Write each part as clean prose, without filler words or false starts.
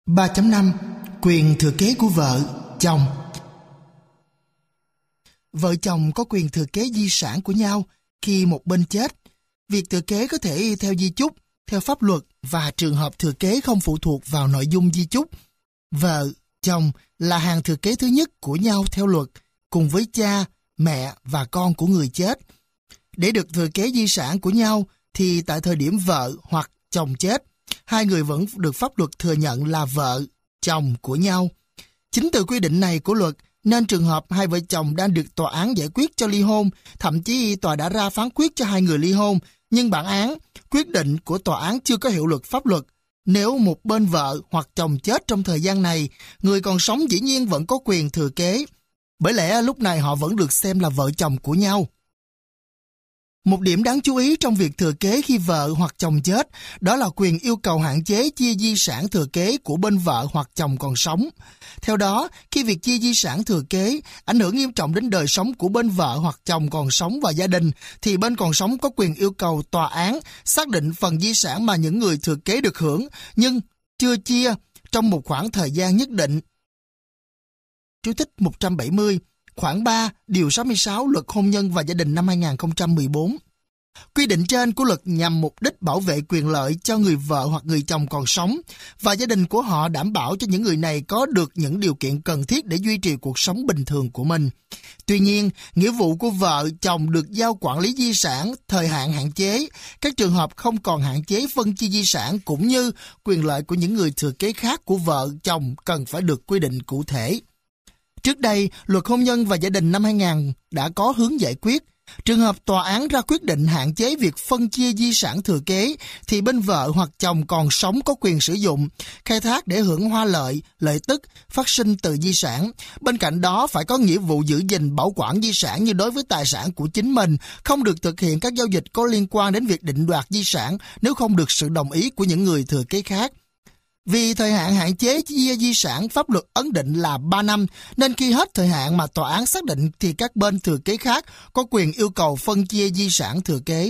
3.5 Quyền thừa kế của vợ, chồng. Vợ chồng có quyền thừa kế di sản của nhau khi một bên chết. Việc thừa kế có thể theo di chúc, theo pháp luật và trường hợp thừa kế không phụ thuộc vào nội dung di chúc. Vợ, chồng là hàng thừa kế thứ nhất của nhau theo luật, cùng với cha, mẹ và con của người chết. Để được thừa kế di sản của nhau thì tại thời điểm vợ hoặc chồng chết, hai người vẫn được pháp luật thừa nhận là vợ, chồng của nhau. Chính từ quy định này của luật nên trường hợp hai vợ chồng đang được tòa án giải quyết cho ly hôn, thậm chí tòa đã ra phán quyết cho hai người ly hôn, nhưng bản án, quyết định của tòa án chưa có hiệu lực pháp luật. Nếu một bên vợ hoặc chồng chết trong thời gian này, người còn sống dĩ nhiên vẫn có quyền thừa kế. Bởi lẽ lúc này họ vẫn được xem là vợ chồng của nhau. Một điểm đáng chú ý trong việc thừa kế khi vợ hoặc chồng chết, đó là quyền yêu cầu hạn chế chia di sản thừa kế của bên vợ hoặc chồng còn sống. Theo đó, khi việc chia di sản thừa kế ảnh hưởng nghiêm trọng đến đời sống của bên vợ hoặc chồng còn sống và gia đình, thì bên còn sống có quyền yêu cầu tòa án xác định phần di sản mà những người thừa kế được hưởng, nhưng chưa chia trong một khoảng thời gian nhất định. Chú thích 170 Khoản 3, Điều 66 Luật Hôn nhân và Gia đình năm 2014. Quy định trên của luật nhằm mục đích bảo vệ quyền lợi cho người vợ hoặc người chồng còn sống và gia đình của họ, đảm bảo cho những người này có được những điều kiện cần thiết để duy trì cuộc sống bình thường của mình. Tuy nhiên, nghĩa vụ của vợ, chồng được giao quản lý di sản, thời hạn hạn chế, các trường hợp không còn hạn chế phân chia di sản cũng như quyền lợi của những người thừa kế khác của vợ, chồng cần phải được quy định cụ thể. Trước đây, Luật Hôn nhân và Gia đình năm 2000 đã có hướng giải quyết. Trường hợp tòa án ra quyết định hạn chế việc phân chia di sản thừa kế, thì bên vợ hoặc chồng còn sống có quyền sử dụng, khai thác để hưởng hoa lợi, lợi tức phát sinh từ di sản. Bên cạnh đó, phải có nghĩa vụ giữ gìn bảo quản di sản như đối với tài sản của chính mình, không được thực hiện các giao dịch có liên quan đến việc định đoạt di sản nếu không được sự đồng ý của những người thừa kế khác. Vì thời hạn hạn chế chia di sản pháp luật ấn định là 3 năm, nên khi hết thời hạn mà tòa án xác định thì các bên thừa kế khác có quyền yêu cầu phân chia di sản thừa kế.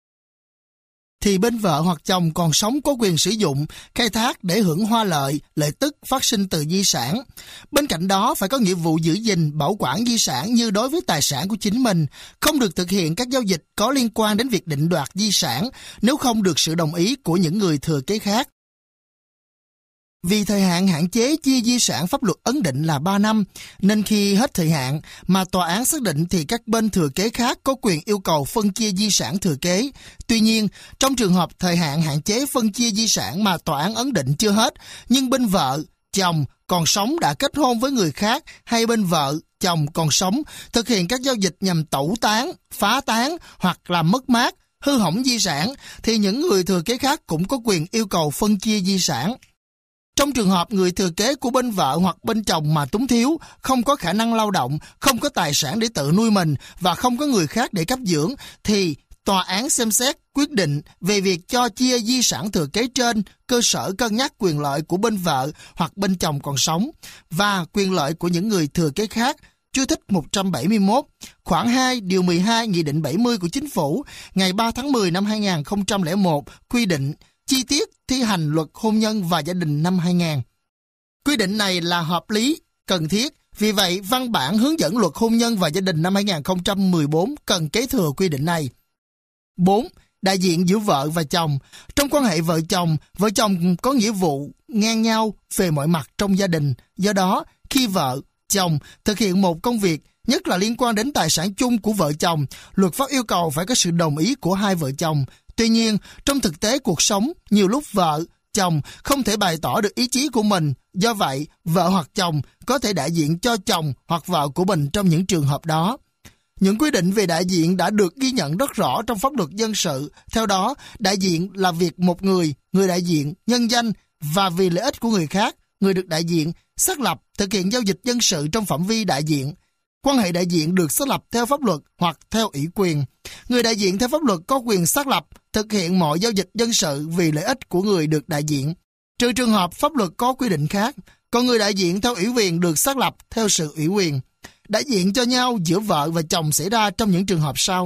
Thì bên vợ hoặc chồng còn sống có quyền sử dụng, khai thác để hưởng hoa lợi, lợi tức phát sinh từ di sản. Bên cạnh đó, phải có nghĩa vụ giữ gìn, bảo quản di sản như đối với tài sản của chính mình, không được thực hiện các giao dịch có liên quan đến việc định đoạt di sản nếu không được sự đồng ý của những người thừa kế khác. Vì thời hạn hạn chế chia di sản pháp luật ấn định là 3 năm, nên khi hết thời hạn mà tòa án xác định thì các bên thừa kế khác có quyền yêu cầu phân chia di sản thừa kế. Tuy nhiên, trong trường hợp thời hạn hạn chế phân chia di sản mà tòa án ấn định chưa hết, nhưng bên vợ, chồng còn sống đã kết hôn với người khác hay bên vợ, chồng còn sống thực hiện các giao dịch nhằm tẩu tán, phá tán hoặc làm mất mát, hư hỏng di sản, thì những người thừa kế khác cũng có quyền yêu cầu phân chia di sản. Trong trường hợp người thừa kế của bên vợ hoặc bên chồng mà túng thiếu, không có khả năng lao động, không có tài sản để tự nuôi mình và không có người khác để cấp dưỡng, thì tòa án xem xét quyết định về việc cho chia di sản thừa kế trên cơ sở cân nhắc quyền lợi của bên vợ hoặc bên chồng còn sống và quyền lợi của những người thừa kế khác. Chú thích 171, khoản 2, điều 12 Nghị định 70 của Chính phủ ngày 3 tháng 10 năm 2001 quy định chi tiết thi hành Luật Hôn nhân và Gia đình năm 2000. Quy định này là hợp lý, cần thiết. Vì vậy, văn bản hướng dẫn Luật Hôn nhân và Gia đình năm 2014 cần kế thừa quy định này. 4. Đại diện giữa vợ và chồng. Trong quan hệ vợ chồng có nghĩa vụ ngang nhau về mọi mặt trong gia đình. Do đó, khi vợ, chồng thực hiện một công việc, nhất là liên quan đến tài sản chung của vợ chồng, luật pháp yêu cầu phải có sự đồng ý của hai vợ chồng. Tuy nhiên, trong thực tế cuộc sống, nhiều lúc vợ, chồng không thể bày tỏ được ý chí của mình. Do vậy, vợ hoặc chồng có thể đại diện cho chồng hoặc vợ của mình trong những trường hợp đó. Những quy định về đại diện đã được ghi nhận rất rõ trong pháp luật dân sự. Theo đó, đại diện là việc một người đại diện, nhân danh và vì lợi ích của người khác, người được đại diện, xác lập, thực hiện giao dịch dân sự trong phạm vi đại diện. Quan hệ đại diện được xác lập theo pháp luật hoặc theo ủy quyền. Người đại diện theo pháp luật có quyền xác lập, thực hiện mọi giao dịch dân sự vì lợi ích của người được đại diện, trừ trường hợp pháp luật có quy định khác. Còn người đại diện theo ủy quyền được xác lập theo sự ủy quyền. Đại diện cho nhau giữa vợ và chồng xảy ra trong những trường hợp sau.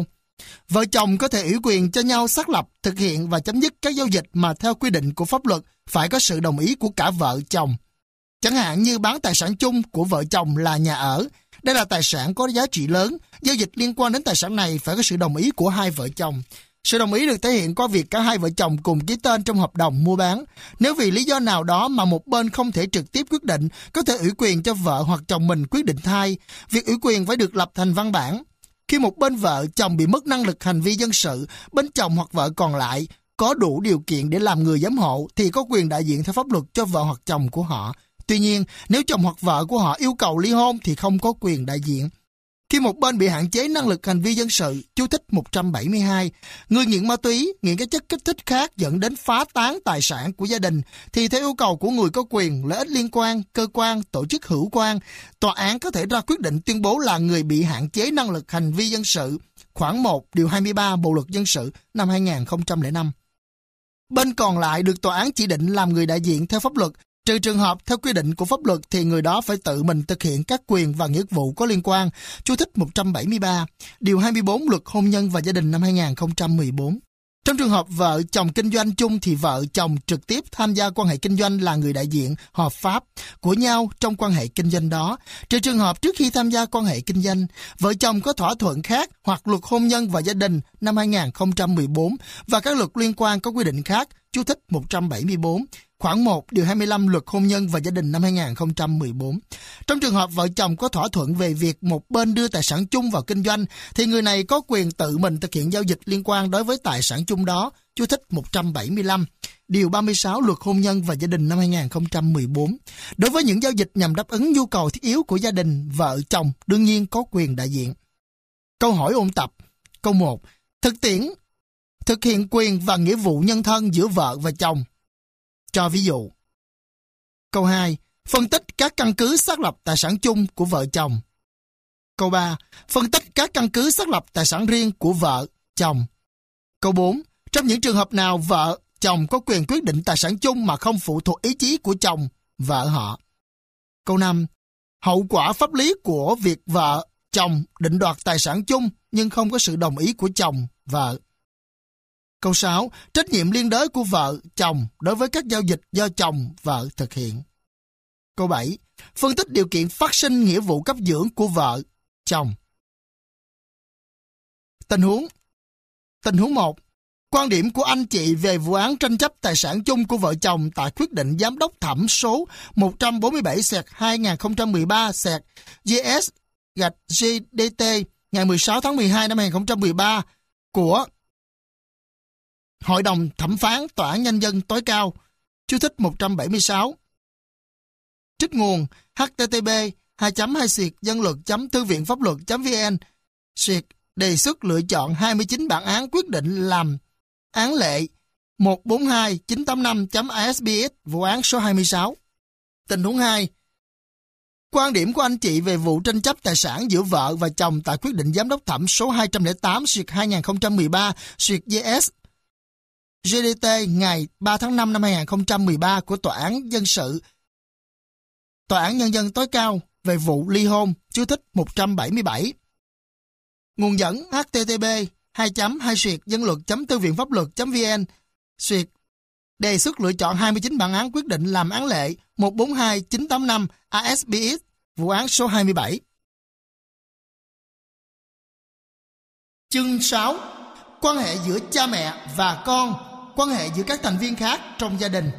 Vợ chồng có thể ủy quyền cho nhau xác lập, thực hiện và chấm dứt các giao dịch mà theo quy định của pháp luật phải có sự đồng ý của cả vợ chồng. Chẳng hạn như bán tài sản chung của vợ chồng là nhà ở. Đây là tài sản có giá trị lớn. Giao dịch liên quan đến tài sản này phải có sự đồng ý của hai vợ chồng. Sự đồng ý được thể hiện qua việc cả hai vợ chồng cùng ký tên trong hợp đồng mua bán. Nếu vì lý do nào đó mà một bên không thể trực tiếp quyết định, có thể ủy quyền cho vợ hoặc chồng mình quyết định thay. Việc ủy quyền phải được lập thành văn bản. Khi một bên vợ chồng bị mất năng lực hành vi dân sự, bên chồng hoặc vợ còn lại có đủ điều kiện để làm người giám hộ thì có quyền đại diện theo pháp luật cho vợ hoặc chồng của họ. Tuy nhiên, nếu chồng hoặc vợ của họ yêu cầu ly hôn thì không có quyền đại diện. Khi một bên bị hạn chế năng lực hành vi dân sự, chú thích 172, người nghiện ma túy, nghiện các chất kích thích khác dẫn đến phá tán tài sản của gia đình, thì theo yêu cầu của người có quyền, lợi ích liên quan, cơ quan, tổ chức hữu quan, tòa án có thể ra quyết định tuyên bố là người bị hạn chế năng lực hành vi dân sự. Khoản 1, điều 23 Bộ luật dân sự năm 2005. Bên còn lại được tòa án chỉ định làm người đại diện theo pháp luật, trừ trường hợp theo quy định của pháp luật thì người đó phải tự mình thực hiện các quyền và nghĩa vụ có liên quan. Chú thích 173, điều 24 Luật Hôn nhân và Gia đình năm 2014. Trong trường hợp vợ chồng kinh doanh chung thì vợ chồng trực tiếp tham gia quan hệ kinh doanh là người đại diện hợp pháp của nhau trong quan hệ kinh doanh đó. Trừ trường hợp trước khi tham gia quan hệ kinh doanh, vợ chồng có thỏa thuận khác hoặc Luật Hôn nhân và Gia đình năm 2014 và các luật liên quan có quy định khác. Chú thích 174, khoản 1, điều 25 Luật Hôn nhân và Gia đình năm 2014. Trong trường hợp vợ chồng có thỏa thuận về việc một bên đưa tài sản chung vào kinh doanh, thì người này có quyền tự mình thực hiện giao dịch liên quan đối với tài sản chung đó. Chú thích 175, điều 36 Luật Hôn nhân và Gia đình năm 2014. Đối với những giao dịch nhằm đáp ứng nhu cầu thiết yếu của gia đình, vợ chồng đương nhiên có quyền đại diện. Câu hỏi ôn tập. Câu 1. Thực hiện quyền và nghĩa vụ nhân thân giữa vợ và chồng. Cho ví dụ. Câu 2. Phân tích các căn cứ xác lập tài sản chung của vợ chồng. Câu 3. Phân tích các căn cứ xác lập tài sản riêng của vợ, chồng. Câu 4. Trong những trường hợp nào vợ, chồng có quyền quyết định tài sản chung mà không phụ thuộc ý chí của chồng, vợ họ. Câu 5. Hậu quả pháp lý của việc vợ, chồng định đoạt tài sản chung nhưng không có sự đồng ý của chồng, vợ. Câu 6. Trách nhiệm liên đới của vợ, chồng đối với các giao dịch do chồng, vợ thực hiện. Câu 7. Phân tích điều kiện phát sinh nghĩa vụ cấp dưỡng của vợ, chồng. Tình huống 1. Quan điểm của anh chị về vụ án tranh chấp tài sản chung của vợ chồng tại quyết định giám đốc thẩm số 147/2013/GS-GDT ngày 16 tháng 12 năm 2013 của Hội đồng Thẩm phán Tòa án Nhân dân tối cao. Chú thích 176. Trích nguồn http://dân luật.thư viện pháp luật.vn đề xuất lựa chọn 29 bản án quyết định làm án lệ 142985.ASBS vụ án số 26. Tình huống 2. Quan điểm của anh chị về vụ tranh chấp tài sản giữa vợ và chồng tại quyết định giám đốc thẩm số 208/2013/GS GDT ngày 3 tháng 5 năm 2013 của Tòa án Nhân dân tối cao về vụ ly hôn. Chú thích 177. Nguồn dẫn http://dân luật.thư viện pháp luật.vn đề xuất lựa chọn 29 bản án quyết định làm án lệ 142985 ASBS vụ án số 27. Chương 6. Quan hệ giữa cha mẹ và con, quan hệ giữa các thành viên khác trong gia đình.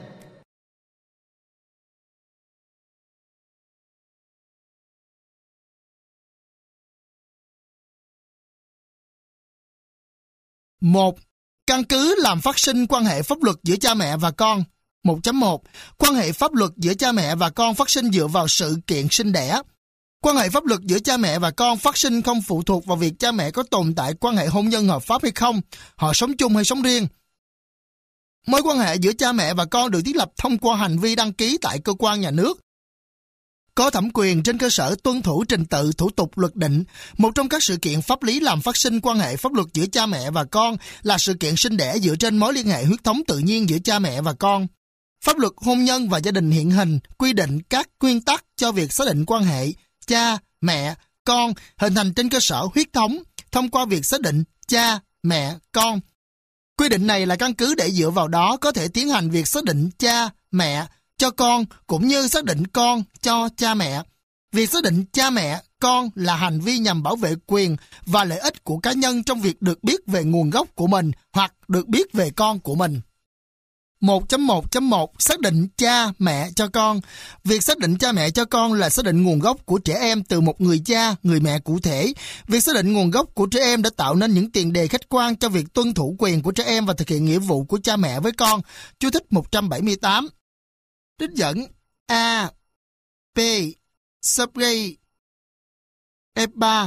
Một. Căn cứ làm phát sinh quan hệ pháp luật giữa cha mẹ và con. 1.1. Quan hệ pháp luật giữa cha mẹ và con phát sinh dựa vào sự kiện sinh đẻ. Quan hệ pháp luật giữa cha mẹ và con phát sinh không phụ thuộc vào việc cha mẹ có tồn tại quan hệ hôn nhân hợp pháp hay không, họ sống chung hay sống riêng. Mối quan hệ giữa cha mẹ và con được thiết lập thông qua hành vi đăng ký tại cơ quan nhà nước có thẩm quyền trên cơ sở tuân thủ trình tự thủ tục luật định. Một trong các sự kiện pháp lý làm phát sinh quan hệ pháp luật giữa cha mẹ và con là sự kiện sinh đẻ dựa trên mối liên hệ huyết thống tự nhiên giữa cha mẹ và con. Pháp luật hôn nhân và gia đình hiện hành quy định các nguyên tắc cho việc xác định quan hệ cha, mẹ, con hình thành trên cơ sở huyết thống thông qua việc xác định cha, mẹ, con. Quy định này là căn cứ để dựa vào đó có thể tiến hành việc xác định cha, mẹ cho con cũng như xác định con cho cha mẹ. Việc xác định cha mẹ, con là hành vi nhằm bảo vệ quyền và lợi ích của cá nhân trong việc được biết về nguồn gốc của mình hoặc được biết về con của mình. 1.1.1 Xác định cha, mẹ cho con. Việc xác định cha mẹ cho con là xác định nguồn gốc của trẻ em từ một người cha, người mẹ cụ thể. Việc xác định nguồn gốc của trẻ em đã tạo nên những tiền đề khách quan cho việc tuân thủ quyền của trẻ em và thực hiện nghĩa vụ của cha mẹ với con. Chú thích 178. Trích dẫn A. P. Subray F3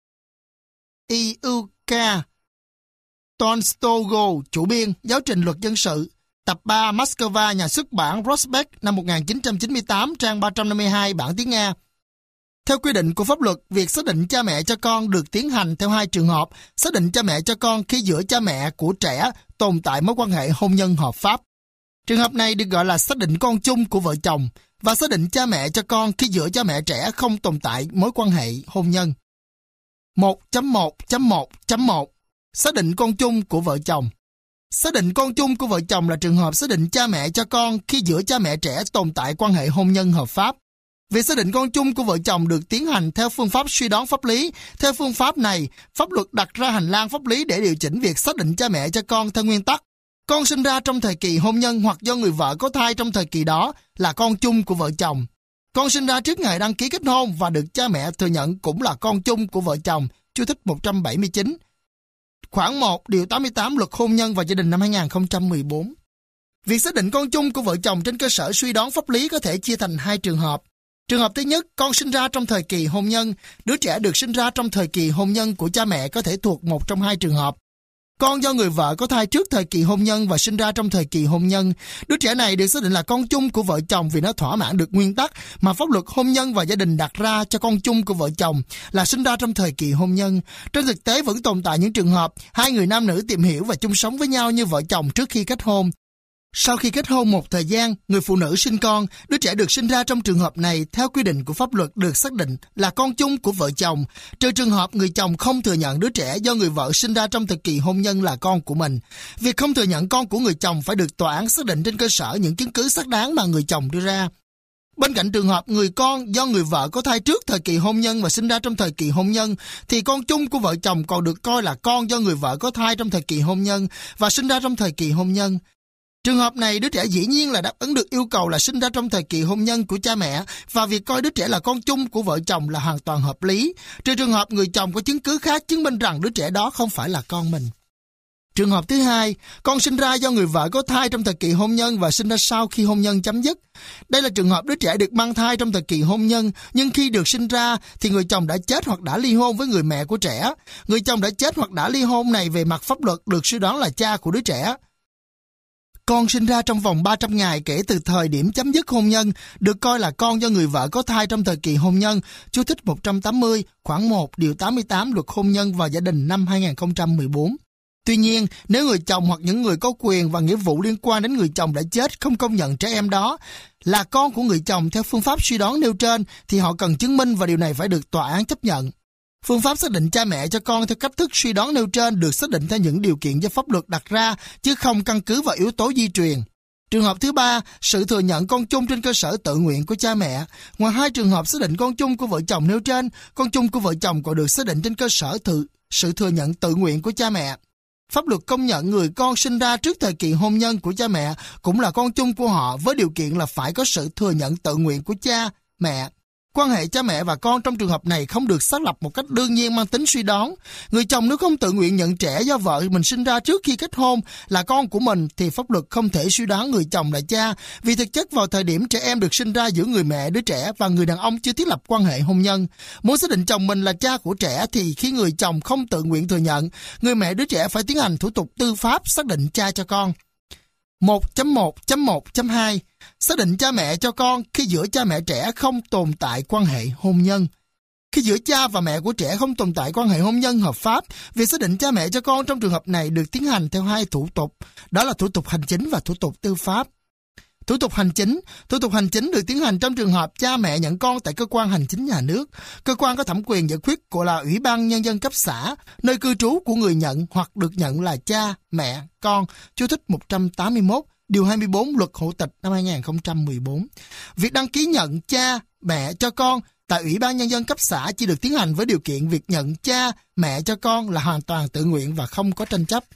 I.U.K. Tonstogo, chủ biên, Giáo trình luật dân sự. Tập 3, Moscow, nhà xuất bản Prospect, năm 1998, trang 352, bản tiếng Nga. Theo quy định của pháp luật, việc xác định cha mẹ cho con được tiến hành theo hai trường hợp: xác định cha mẹ cho con khi giữa cha mẹ của trẻ tồn tại mối quan hệ hôn nhân hợp pháp. Trường hợp này được gọi là xác định con chung của vợ chồng, và xác định cha mẹ cho con khi giữa cha mẹ trẻ không tồn tại mối quan hệ hôn nhân. 1.1.1.1 Xác định con chung của vợ chồng. Xác định con chung của vợ chồng là trường hợp xác định cha mẹ cho con khi giữa cha mẹ trẻ tồn tại quan hệ hôn nhân hợp pháp. Việc xác định con chung của vợ chồng được tiến hành theo phương pháp suy đoán pháp lý. Theo phương pháp này, pháp luật đặt ra hành lang pháp lý để điều chỉnh việc xác định cha mẹ cho con theo nguyên tắc: con sinh ra trong thời kỳ hôn nhân hoặc do người vợ có thai trong thời kỳ đó là con chung của vợ chồng. Con sinh ra trước ngày đăng ký kết hôn và được cha mẹ thừa nhận cũng là con chung của vợ chồng. Chú thích 179. Khoản 1, điều 88 Luật Hôn nhân và Gia đình năm 2014. Việc xác định con chung của vợ chồng trên cơ sở suy đoán pháp lý có thể chia thành hai trường hợp. Trường hợp thứ nhất, con sinh ra trong thời kỳ hôn nhân. Đứa trẻ được sinh ra trong thời kỳ hôn nhân của cha mẹ có thể thuộc một trong hai trường hợp: con do người vợ có thai trước thời kỳ hôn nhân và sinh ra trong thời kỳ hôn nhân. Đứa trẻ này được xác định là con chung của vợ chồng vì nó thỏa mãn được nguyên tắc mà pháp luật hôn nhân và gia đình đặt ra cho con chung của vợ chồng là sinh ra trong thời kỳ hôn nhân. Trên thực tế vẫn tồn tại những trường hợp hai người nam nữ tìm hiểu và chung sống với nhau như vợ chồng trước khi kết hôn. Sau khi kết hôn một thời gian, người phụ nữ sinh con, đứa trẻ được sinh ra trong trường hợp này theo quy định của pháp luật được xác định là con chung của vợ chồng, trừ trường hợp người chồng không thừa nhận đứa trẻ do người vợ sinh ra trong thời kỳ hôn nhân là con của mình. Việc không thừa nhận con của người chồng phải được tòa án xác định trên cơ sở những chứng cứ xác đáng mà người chồng đưa ra. Bên cạnh trường hợp người con do người vợ có thai trước thời kỳ hôn nhân và sinh ra trong thời kỳ hôn nhân, thì con chung của vợ chồng còn được coi là con do người vợ có thai trong thời kỳ hôn nhân và sinh ra trong thời kỳ hôn nhân. Trường hợp này, đứa trẻ dĩ nhiên là đáp ứng được yêu cầu là sinh ra trong thời kỳ hôn nhân của cha mẹ, và việc coi đứa trẻ là con chung của vợ chồng là hoàn toàn hợp lý, trừ trường hợp người chồng có chứng cứ khác chứng minh rằng đứa trẻ đó không phải là con mình. Trường hợp thứ hai, con sinh ra do người vợ có thai trong thời kỳ hôn nhân và sinh ra sau khi hôn nhân chấm dứt. Đây là trường hợp đứa trẻ được mang thai trong thời kỳ hôn nhân, nhưng khi được sinh ra thì người chồng đã chết hoặc đã ly hôn với người mẹ của trẻ. Người chồng đã chết hoặc đã ly hôn này về mặt pháp luật được suy đoán là cha của đứa trẻ. Con sinh ra trong vòng 300 ngày kể từ thời điểm chấm dứt hôn nhân được coi là con do người vợ có thai trong thời kỳ hôn nhân. Chú thích 180, khoản 1, điều 88 Luật Hôn nhân và Gia đình năm 2014. Tuy nhiên, nếu người chồng hoặc những người có quyền và nghĩa vụ liên quan đến người chồng đã chết không công nhận trẻ em đó là con của người chồng theo phương pháp suy đoán nêu trên, thì họ cần chứng minh và điều này phải được tòa án chấp nhận. Phương pháp xác định cha mẹ cho con theo cách thức suy đoán nêu trên được xác định theo những điều kiện do pháp luật đặt ra, chứ không căn cứ vào yếu tố di truyền. Trường hợp thứ ba, sự thừa nhận con chung trên cơ sở tự nguyện của cha mẹ. Ngoài hai trường hợp xác định con chung của vợ chồng nêu trên, con chung của vợ chồng còn được xác định trên cơ sở sự thừa nhận tự nguyện của cha mẹ. Pháp luật công nhận người con sinh ra trước thời kỳ hôn nhân của cha mẹ cũng là con chung của họ, với điều kiện là phải có sự thừa nhận tự nguyện của cha, mẹ. Quan hệ cha mẹ và con trong trường hợp này không được xác lập một cách đương nhiên mang tính suy đoán. Người chồng nếu không tự nguyện nhận trẻ do vợ mình sinh ra trước khi kết hôn là con của mình, thì pháp luật không thể suy đoán người chồng là cha, vì thực chất vào thời điểm trẻ em được sinh ra giữa người mẹ đứa trẻ và người đàn ông chưa thiết lập quan hệ hôn nhân. Muốn xác định chồng mình là cha của trẻ thì khi người chồng không tự nguyện thừa nhận, người mẹ đứa trẻ phải tiến hành thủ tục tư pháp xác định cha cho con. 1.1.1.2 Xác định cha mẹ cho con khi giữa cha mẹ trẻ không tồn tại quan hệ hôn nhân. Khi giữa cha và mẹ của trẻ không tồn tại quan hệ hôn nhân hợp pháp, việc xác định cha mẹ cho con trong trường hợp này được tiến hành theo hai thủ tục, đó là thủ tục hành chính và thủ tục tư pháp. Thủ tục hành chính. Thủ tục hành chính được tiến hành trong trường hợp cha mẹ nhận con tại cơ quan hành chính nhà nước. Cơ quan có thẩm quyền giải quyết gọi là Ủy ban Nhân dân cấp xã, nơi cư trú của người nhận hoặc được nhận là cha, mẹ, con. Chú thích 181, điều 24 Luật Hộ tịch năm 2014. Việc đăng ký nhận cha, mẹ cho con tại Ủy ban Nhân dân cấp xã chỉ được tiến hành với điều kiện việc nhận cha, mẹ cho con là hoàn toàn tự nguyện và không có tranh chấp.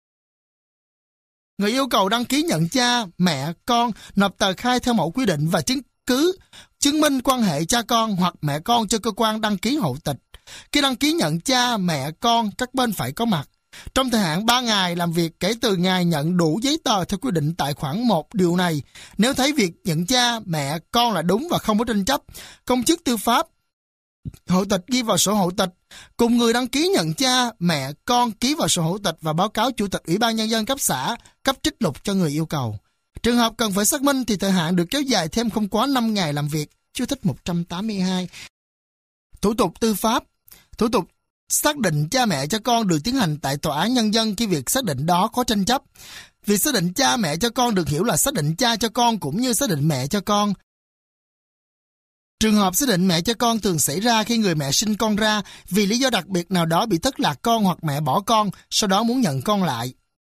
Người yêu cầu đăng ký nhận cha, mẹ, con nộp tờ khai theo mẫu quy định và chứng cứ chứng minh quan hệ cha con hoặc mẹ con cho cơ quan đăng ký hộ tịch. Khi đăng ký nhận cha, mẹ, con, các bên phải có mặt. Trong thời hạn 3 ngày làm việc kể từ ngày nhận đủ giấy tờ theo quy định tại khoản 1 điều này, nếu thấy việc nhận cha, mẹ, con là đúng và không có tranh chấp, công chức tư pháp hộ tịch ghi vào sổ hộ tịch, cùng người đăng ký nhận cha, mẹ, con ký vào sổ hộ tịch và báo cáo Chủ tịch Ủy ban Nhân dân cấp xã, cấp trích lục cho người yêu cầu. Trường hợp cần phải xác minh thì thời hạn được kéo dài thêm không quá 5 ngày làm việc. Chú thích 182. Thủ tục tư pháp. Thủ tục xác định cha mẹ cho con được tiến hành tại Tòa án Nhân dân khi việc xác định đó có tranh chấp. Việc xác định cha mẹ cho con được hiểu là xác định cha cho con cũng như xác định mẹ cho con. Trường hợp xác định mẹ cho con thường xảy ra khi người mẹ sinh con ra vì lý do đặc biệt nào đó bị thất lạc con hoặc mẹ bỏ con, sau đó muốn nhận con lại.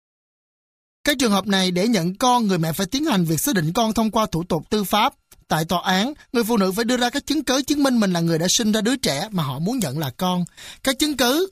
Các trường hợp này để nhận con, người mẹ phải tiến hành việc xác định con thông qua thủ tục tư pháp. Tại tòa án, người phụ nữ phải đưa ra các chứng cứ chứng minh mình là người đã sinh ra đứa trẻ mà họ muốn nhận là con. Các chứng cứ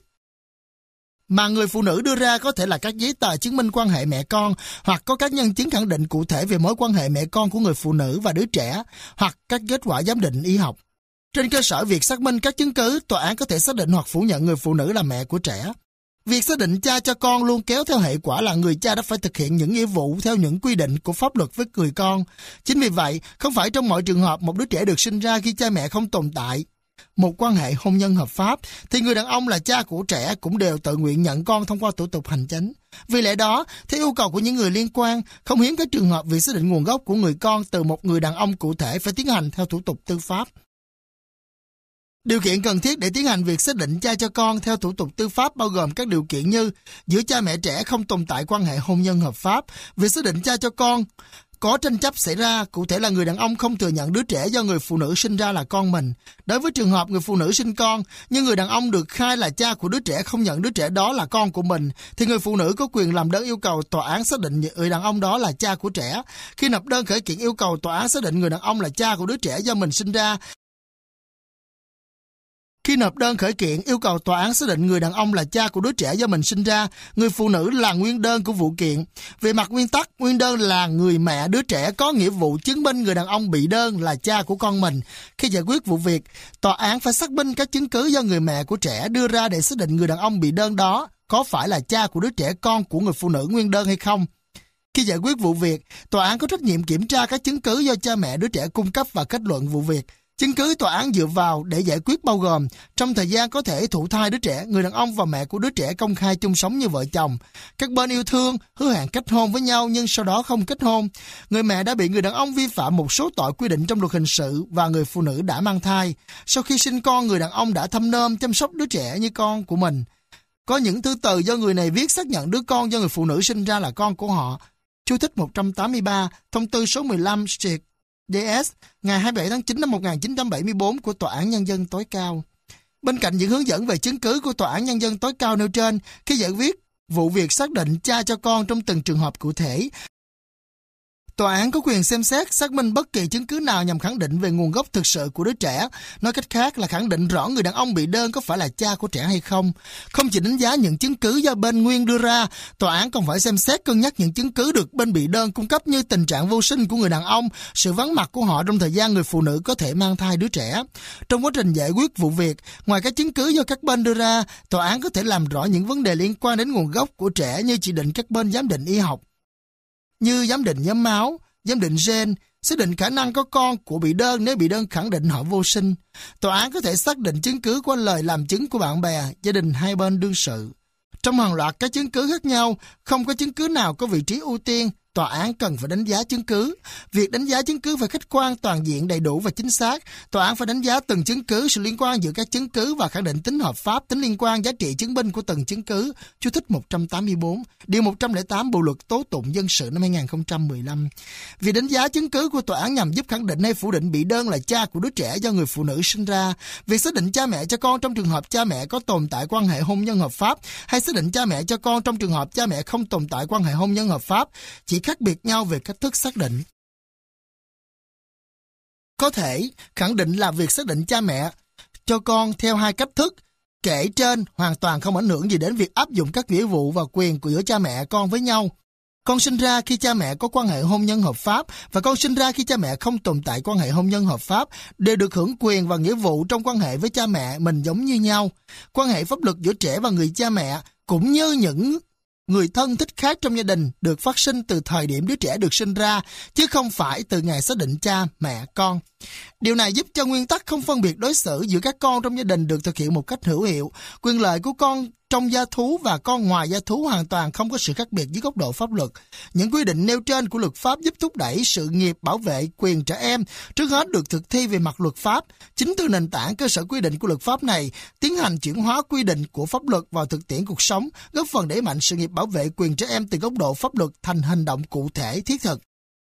mà người phụ nữ đưa ra có thể là các giấy tờ chứng minh quan hệ mẹ con, hoặc có các nhân chứng khẳng định cụ thể về mối quan hệ mẹ con của người phụ nữ và đứa trẻ, hoặc các kết quả giám định y học. Trên cơ sở việc xác minh các chứng cứ, tòa án có thể xác định hoặc phủ nhận người phụ nữ là mẹ của trẻ. Việc xác định cha cho con luôn kéo theo hệ quả là người cha đã phải thực hiện những nghĩa vụ theo những quy định của pháp luật với người con. Chính vì vậy, không phải trong mọi trường hợp một đứa trẻ được sinh ra khi cha mẹ không tồn tại một quan hệ hôn nhân hợp pháp, thì người đàn ông là cha của trẻ cũng đều tự nguyện nhận con thông qua thủ tục hành chính. Vì lẽ đó, theo yêu cầu của những người liên quan, không hiếm các trường hợp việc xác định nguồn gốc của người con từ một người đàn ông cụ thể phải tiến hành theo thủ tục tư pháp. Điều kiện cần thiết để tiến hành việc xác định cha cho con theo thủ tục tư pháp bao gồm các điều kiện như giữa cha mẹ trẻ không tồn tại quan hệ hôn nhân hợp pháp, việc xác định cha cho con có tranh chấp xảy ra, cụ thể là người đàn ông không thừa nhận đứa trẻ do người phụ nữ sinh ra là con mình. Đối với trường hợp người phụ nữ sinh con, nhưng người đàn ông được khai là cha của đứa trẻ không nhận đứa trẻ đó là con của mình, thì người phụ nữ có quyền làm đơn yêu cầu tòa án xác định người đàn ông đó là cha của trẻ. Khi nộp đơn khởi kiện yêu cầu tòa án xác định người đàn ông là cha của đứa trẻ do mình sinh ra, Khi nộp đơn khởi kiện yêu cầu tòa án xác định người đàn ông là cha của đứa trẻ do mình sinh ra, người phụ nữ là nguyên đơn của vụ kiện. Về mặt nguyên tắc, nguyên đơn là người mẹ đứa trẻ có nghĩa vụ chứng minh người đàn ông bị đơn là cha của con mình. Khi giải quyết vụ việc, tòa án phải xác minh các chứng cứ do người mẹ của trẻ đưa ra để xác định người đàn ông bị đơn đó có phải là cha của đứa trẻ con của người phụ nữ nguyên đơn hay không. Khi giải quyết vụ việc, tòa án có trách nhiệm kiểm tra các chứng cứ do cha mẹ đứa trẻ cung cấp và kết luận vụ việc. Chứng cứ tòa án dựa vào để giải quyết bao gồm trong thời gian có thể thụ thai đứa trẻ, người đàn ông và mẹ của đứa trẻ công khai chung sống như vợ chồng, các bên yêu thương, hứa hẹn kết hôn với nhau nhưng sau đó không kết hôn, người mẹ đã bị người đàn ông vi phạm một số tội quy định trong luật hình sự và người phụ nữ đã mang thai. Sau khi sinh con, người đàn ông đã thăm nom chăm sóc đứa trẻ như con của mình. Có những thư từ do người này viết xác nhận đứa con do người phụ nữ sinh ra là con của họ. Chú thích 183, thông tư số 15 DS ngày 27 tháng 9 năm 1974 của Tòa án Nhân dân tối cao. Bên cạnh những hướng dẫn về chứng cứ của Tòa án Nhân dân tối cao nêu trên, khi giải quyết vụ việc xác định cha cho con trong từng trường hợp cụ thể, tòa án có quyền xem xét, xác minh bất kỳ chứng cứ nào nhằm khẳng định về nguồn gốc thực sự của đứa trẻ, nói cách khác là khẳng định rõ người đàn ông bị đơn có phải là cha của trẻ hay không. Không chỉ đánh giá những chứng cứ do bên nguyên đưa ra, tòa án còn phải xem xét cân nhắc những chứng cứ được bên bị đơn cung cấp như tình trạng vô sinh của người đàn ông, sự vắng mặt của họ trong thời gian người phụ nữ có thể mang thai đứa trẻ. Trong quá trình giải quyết vụ việc, ngoài các chứng cứ do các bên đưa ra, tòa án có thể làm rõ những vấn đề liên quan đến nguồn gốc của trẻ như chỉ định các bên giám định y học, như giám định nhóm máu, giám định gen, xác định khả năng có con của bị đơn nếu bị đơn khẳng định họ vô sinh. Tòa án có thể xác định chứng cứ qua lời làm chứng của bạn bè, gia đình hai bên đương sự. Trong hàng loạt các chứng cứ khác nhau, không có chứng cứ nào có vị trí ưu tiên, tòa án cần phải đánh giá chứng cứ. Việc đánh giá chứng cứ phải khách quan, toàn diện, đầy đủ và chính xác. Tòa án phải đánh giá từng chứng cứ, sự liên quan giữa các chứng cứ và khẳng định tính hợp pháp, tính liên quan, giá trị chứng minh của từng chứng cứ. Chú thích 184, Điều 108 Bộ luật tố tụng dân sự năm 2015. Việc đánh giá chứng cứ của tòa án nhằm giúp khẳng định hay phủ định bị đơn là cha của đứa trẻ do người phụ nữ sinh ra. Việc xác định cha mẹ cho con trong trường hợp cha mẹ có tồn tại quan hệ hôn nhân hợp pháp hay xác định cha mẹ cho con trong trường hợp cha mẹ không tồn tại quan hệ hôn nhân hợp pháp chỉ khác biệt nhau về cách thức xác định. Có thể khẳng định là việc xác định cha mẹ cho con theo hai cách thức kể trên hoàn toàn không ảnh hưởng gì đến việc áp dụng các nghĩa vụ và quyền của giữa cha mẹ con với nhau. Con sinh ra khi cha mẹ có quan hệ hôn nhân hợp pháp và con sinh ra khi cha mẹ không tồn tại quan hệ hôn nhân hợp pháp đều được hưởng quyền và nghĩa vụ trong quan hệ với cha mẹ mình giống như nhau. Quan hệ pháp luật giữa trẻ và người cha mẹ cũng như những người thân thích khác trong gia đình được phát sinh từ thời điểm đứa trẻ được sinh ra, chứ không phải từ ngày xác định cha, mẹ, con. Điều này giúp cho nguyên tắc không phân biệt đối xử giữa các con trong gia đình được thực hiện một cách hữu hiệu. Quyền lợi của con trong gia thú và con ngoài gia thú hoàn toàn không có sự khác biệt dưới góc độ pháp luật. Những quy định nêu trên của luật pháp giúp thúc đẩy sự nghiệp bảo vệ quyền trẻ em, trước hết được thực thi về mặt luật pháp. Chính từ nền tảng cơ sở quy định của luật pháp này, tiến hành chuyển hóa quy định của pháp luật vào thực tiễn cuộc sống, góp phần đẩy mạnh sự nghiệp bảo vệ quyền trẻ em từ góc độ pháp luật thành hành động cụ thể thiết thực.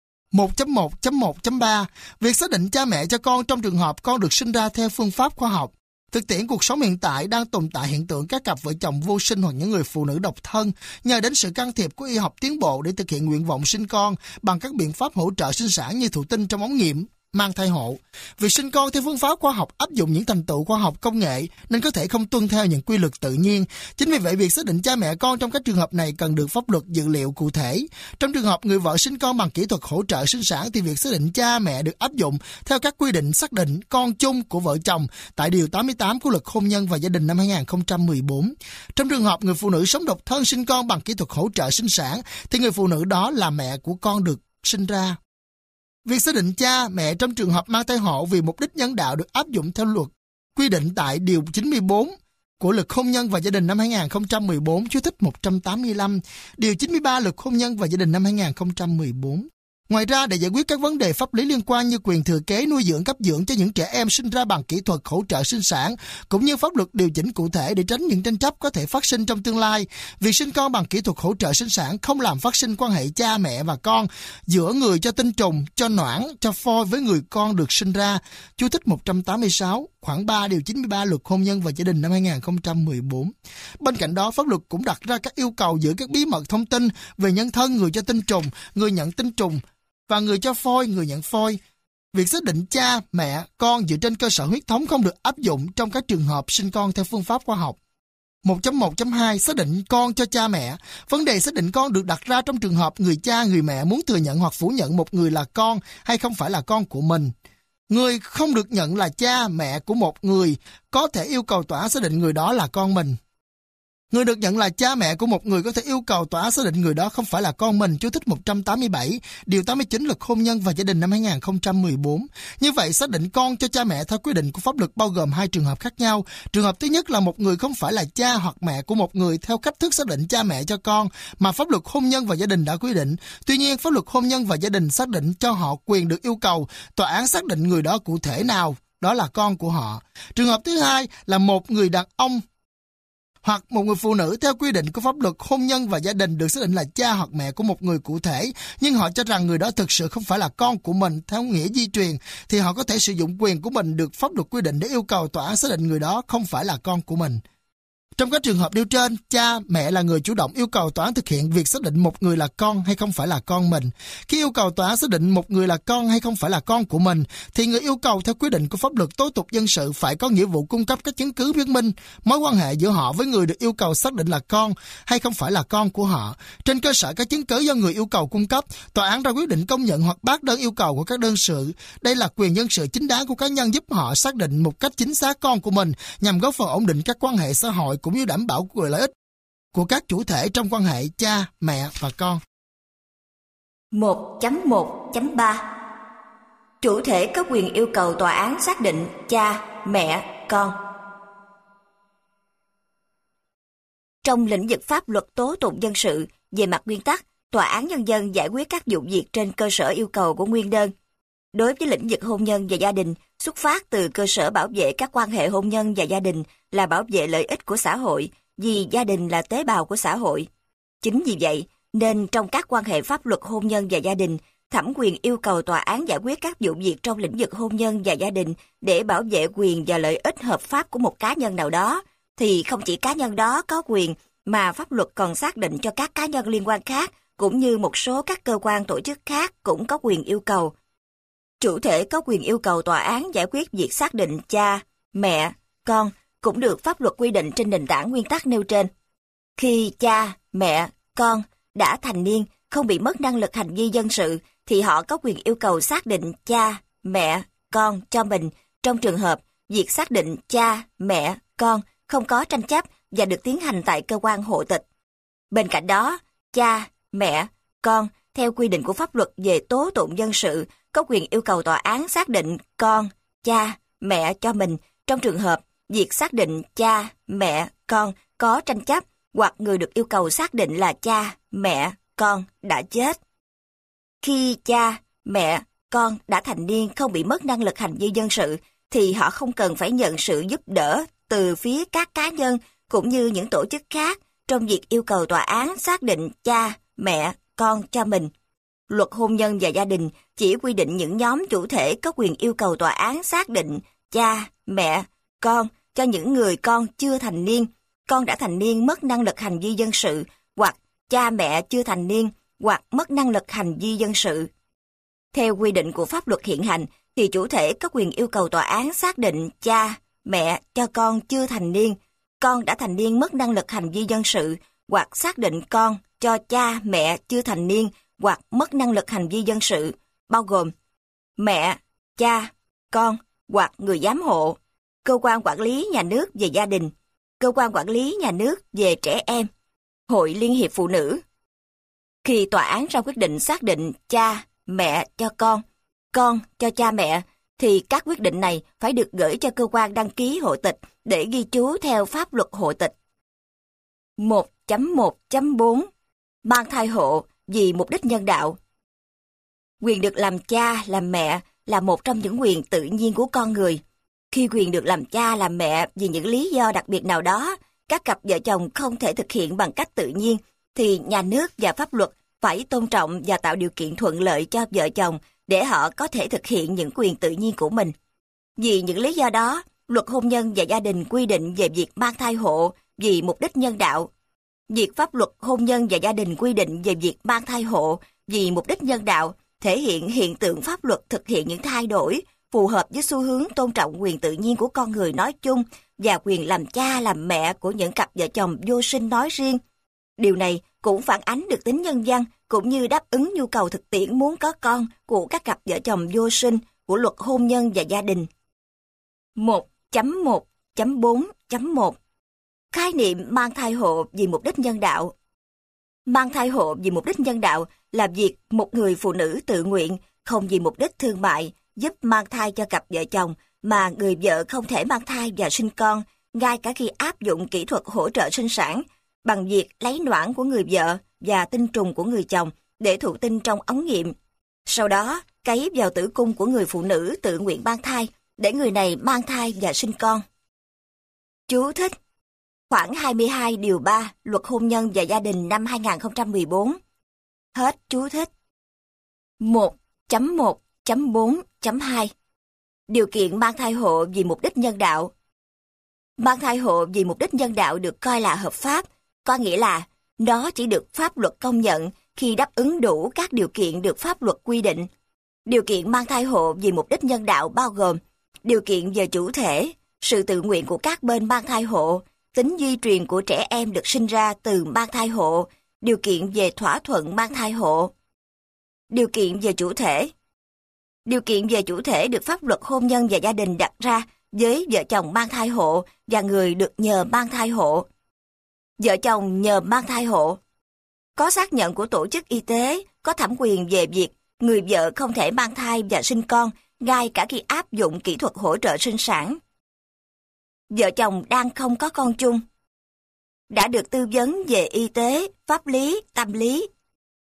1.1.1.3 Việc xác định cha mẹ cho con trong trường hợp con được sinh ra theo phương pháp khoa học. Thực tiễn cuộc sống hiện tại đang tồn tại hiện tượng các cặp vợ chồng vô sinh hoặc những người phụ nữ độc thân nhờ đến sự can thiệp của y học tiến bộ để thực hiện nguyện vọng sinh con bằng các biện pháp hỗ trợ sinh sản như thụ tinh trong ống nghiệm, mang thai hộ. Việc sinh con theo phương pháp khoa học áp dụng những thành tựu khoa học công nghệ nên có thể không tuân theo những quy luật tự nhiên. Chính vì vậy, việc xác định cha mẹ con trong các trường hợp này cần được pháp luật dự liệu cụ thể. Trong trường hợp người vợ sinh con bằng kỹ thuật hỗ trợ sinh sản thì việc xác định cha mẹ được áp dụng theo các quy định xác định con chung của vợ chồng tại Điều 88 của Luật Hôn nhân và Gia đình năm 2014. Trong trường hợp người phụ nữ sống độc thân sinh con bằng kỹ thuật hỗ trợ sinh sản thì người phụ nữ đó là mẹ của con được sinh ra. Việc xác định cha, mẹ trong trường hợp mang thai hộ vì mục đích nhân đạo được áp dụng theo luật quy định tại Điều 94 của Luật Hôn nhân và Gia đình năm 2014, chú thích 185, Điều 93 Luật Hôn nhân và Gia đình năm 2014. Ngoài ra, để giải quyết các vấn đề pháp lý liên quan như quyền thừa kế, nuôi dưỡng, cấp dưỡng cho những trẻ em sinh ra bằng kỹ thuật hỗ trợ sinh sản, cũng như pháp luật điều chỉnh cụ thể để tránh những tranh chấp có thể phát sinh trong tương lai, việc sinh con bằng kỹ thuật hỗ trợ sinh sản không làm phát sinh quan hệ cha mẹ và con giữa người cho tinh trùng, cho noãn, cho phôi với người con được sinh ra. Chú thích 186, khoảng 3 Điều 93 Luật Hôn nhân và Gia đình năm 2014. Bên cạnh đó, pháp luật cũng đặt ra các yêu cầu giữ các bí mật thông tin về nhân thân người cho tinh trùng, người nhận tinh trùng và người cho phôi, người nhận phôi. Việc xác định cha, mẹ, con dựa trên cơ sở huyết thống không được áp dụng trong các trường hợp sinh con theo phương pháp khoa học. 1.1.2 Xác định con cho cha mẹ. Vấn đề xác định con được đặt ra trong trường hợp người cha, người mẹ muốn thừa nhận hoặc phủ nhận một người là con hay không phải là con của mình. Người không được nhận là cha, mẹ của một người có thể yêu cầu tòa án xác định người đó là con mình. Người được nhận là cha mẹ của một người có thể yêu cầu tòa án xác định người đó không phải là con mình. Chú thích 187, Điều 89 Luật Hôn nhân và Gia đình năm 2014. Như vậy, xác định con cho cha mẹ theo quy định của pháp luật bao gồm hai trường hợp khác nhau. Trường hợp thứ nhất là một người không phải là cha hoặc mẹ của một người theo cách thức xác định cha mẹ cho con mà pháp luật hôn nhân và gia đình đã quy định. Tuy nhiên, pháp luật hôn nhân và gia đình xác định cho họ quyền được yêu cầu tòa án xác định người đó cụ thể nào đó là con của họ. Trường hợp thứ hai là một người đàn ông hoặc một người phụ nữ theo quy định của pháp luật hôn nhân và gia đình được xác định là cha hoặc mẹ của một người cụ thể, nhưng họ cho rằng người đó thực sự không phải là con của mình theo nghĩa di truyền, thì họ có thể sử dụng quyền của mình được pháp luật quy định để yêu cầu tòa án xác định người đó không phải là con của mình. Trong các trường hợp nêu trên, cha, mẹ là người chủ động yêu cầu tòa án thực hiện việc xác định một người là con hay không phải là con mình. Khi yêu cầu tòa án xác định một người là con hay không phải là con của mình, thì người yêu cầu theo quy định của pháp luật tố tụng dân sự phải có nghĩa vụ cung cấp các chứng cứ chứng minh mối quan hệ giữa họ với người được yêu cầu xác định là con hay không phải là con của họ. Trên cơ sở các chứng cứ do người yêu cầu cung cấp, tòa án ra quyết định công nhận hoặc bác đơn yêu cầu của các đương sự. Đây là quyền dân sự chính đáng của cá nhân giúp họ xác định một cách chính xác con của mình nhằm góp phần ổn định các quan hệ xã hội cũng như đảm bảo quyền lợi ích của các chủ thể trong quan hệ cha, mẹ và con. 1.1.3 Chủ thể có quyền yêu cầu tòa án xác định cha, mẹ, con. Trong lĩnh vực pháp luật tố tụng dân sự, về mặt nguyên tắc, Tòa án Nhân dân giải quyết các vụ việc trên cơ sở yêu cầu của nguyên đơn. Đối với lĩnh vực hôn nhân và gia đình, xuất phát từ cơ sở bảo vệ các quan hệ hôn nhân và gia đình là bảo vệ lợi ích của xã hội, vì gia đình là tế bào của xã hội. Chính vì vậy, nên trong các quan hệ pháp luật hôn nhân và gia đình, thẩm quyền yêu cầu tòa án giải quyết các vụ việc trong lĩnh vực hôn nhân và gia đình để bảo vệ quyền và lợi ích hợp pháp của một cá nhân nào đó, thì không chỉ cá nhân đó có quyền, mà pháp luật còn xác định cho các cá nhân liên quan khác, cũng như một số các cơ quan tổ chức khác cũng có quyền yêu cầu. Chủ thể có quyền yêu cầu tòa án giải quyết việc xác định cha, mẹ, con cũng được pháp luật quy định trên nền tảng nguyên tắc nêu trên. Khi cha, mẹ, con đã thành niên, không bị mất năng lực hành vi dân sự, thì họ có quyền yêu cầu xác định cha, mẹ, con cho mình trong trường hợp việc xác định cha, mẹ, con không có tranh chấp và được tiến hành tại cơ quan hộ tịch. Bên cạnh đó, cha, mẹ, con theo quy định của pháp luật về tố tụng dân sự có quyền yêu cầu tòa án xác định con, cha, mẹ cho mình trong trường hợp việc xác định cha, mẹ, con có tranh chấp hoặc người được yêu cầu xác định là cha, mẹ, con đã chết. Khi cha, mẹ, con đã thành niên không bị mất năng lực hành vi dân sự, thì họ không cần phải nhận sự giúp đỡ từ phía các cá nhân cũng như những tổ chức khác trong việc yêu cầu tòa án xác định cha, mẹ, con cho mình. Luật hôn nhân và gia đình chỉ quy định những nhóm chủ thể có quyền yêu cầu tòa án xác định cha, mẹ, con cho những người con chưa thành niên, con đã thành niên mất năng lực hành vi dân sự, hoặc cha mẹ chưa thành niên hoặc mất năng lực hành vi dân sự. Theo quy định của pháp luật hiện hành, thì chủ thể có quyền yêu cầu tòa án xác định cha, mẹ cho con chưa thành niên, con đã thành niên mất năng lực hành vi dân sự, hoặc xác định con cho cha, mẹ chưa thành niên hoặc mất năng lực hành vi dân sự, bao gồm mẹ, cha, con hoặc người giám hộ, cơ quan quản lý nhà nước về gia đình, cơ quan quản lý nhà nước về trẻ em, Hội Liên hiệp Phụ nữ. Khi tòa án ra quyết định xác định cha, mẹ cho con cho cha mẹ, thì các quyết định này phải được gửi cho cơ quan đăng ký hộ tịch để ghi chú theo pháp luật hộ tịch. 1.1.4 Mang thai hộ vì mục đích nhân đạo. Quyền được làm cha, làm mẹ là một trong những quyền tự nhiên của con người. Khi quyền được làm cha, làm mẹ vì những lý do đặc biệt nào đó, các cặp vợ chồng không thể thực hiện bằng cách tự nhiên, thì nhà nước và pháp luật phải tôn trọng và tạo điều kiện thuận lợi cho vợ chồng để họ có thể thực hiện những quyền tự nhiên của mình. Vì những lý do đó, luật hôn nhân và gia đình quy định về việc mang thai hộ vì mục đích nhân đạo. Việc pháp luật hôn nhân và gia đình quy định về việc mang thai hộ vì mục đích nhân đạo thể hiện hiện tượng pháp luật thực hiện những thay đổi phù hợp với xu hướng tôn trọng quyền tự nhiên của con người nói chung và quyền làm cha làm mẹ của những cặp vợ chồng vô sinh nói riêng. Điều này cũng phản ánh được tính nhân văn cũng như đáp ứng nhu cầu thực tiễn muốn có con của các cặp vợ chồng vô sinh của luật hôn nhân và gia đình. 1.1.4.1 Khái niệm mang thai hộ vì mục đích nhân đạo. Mang thai hộ vì mục đích nhân đạo là việc một người phụ nữ tự nguyện, không vì mục đích thương mại, giúp mang thai cho cặp vợ chồng mà người vợ không thể mang thai và sinh con, ngay cả khi áp dụng kỹ thuật hỗ trợ sinh sản, bằng việc lấy noãn của người vợ và tinh trùng của người chồng để thụ tinh trong ống nghiệm. Sau đó, cấy vào tử cung của người phụ nữ tự nguyện mang thai, để người này mang thai và sinh con. Chú thích: Khoảng 22 điều 3 Luật hôn nhân và gia đình năm 2014. Hết chú thích. 1.1.4.2 Điều kiện mang thai hộ vì mục đích nhân đạo. Mang thai hộ vì mục đích nhân đạo được coi là hợp pháp, có nghĩa là nó chỉ được pháp luật công nhận khi đáp ứng đủ các điều kiện được pháp luật quy định. Điều kiện mang thai hộ vì mục đích nhân đạo bao gồm điều kiện về chủ thể, sự tự nguyện của các bên mang thai hộ, tính di truyền của trẻ em được sinh ra từ mang thai hộ, điều kiện về thỏa thuận mang thai hộ. Điều kiện về chủ thể. Điều kiện về chủ thể được pháp luật hôn nhân và gia đình đặt ra với vợ chồng mang thai hộ và người được nhờ mang thai hộ. Vợ chồng nhờ mang thai hộ có xác nhận của tổ chức y tế có thẩm quyền về việc người vợ không thể mang thai và sinh con ngay cả khi áp dụng kỹ thuật hỗ trợ sinh sản. Vợ chồng đang không có con chung, đã được tư vấn về y tế, pháp lý, tâm lý.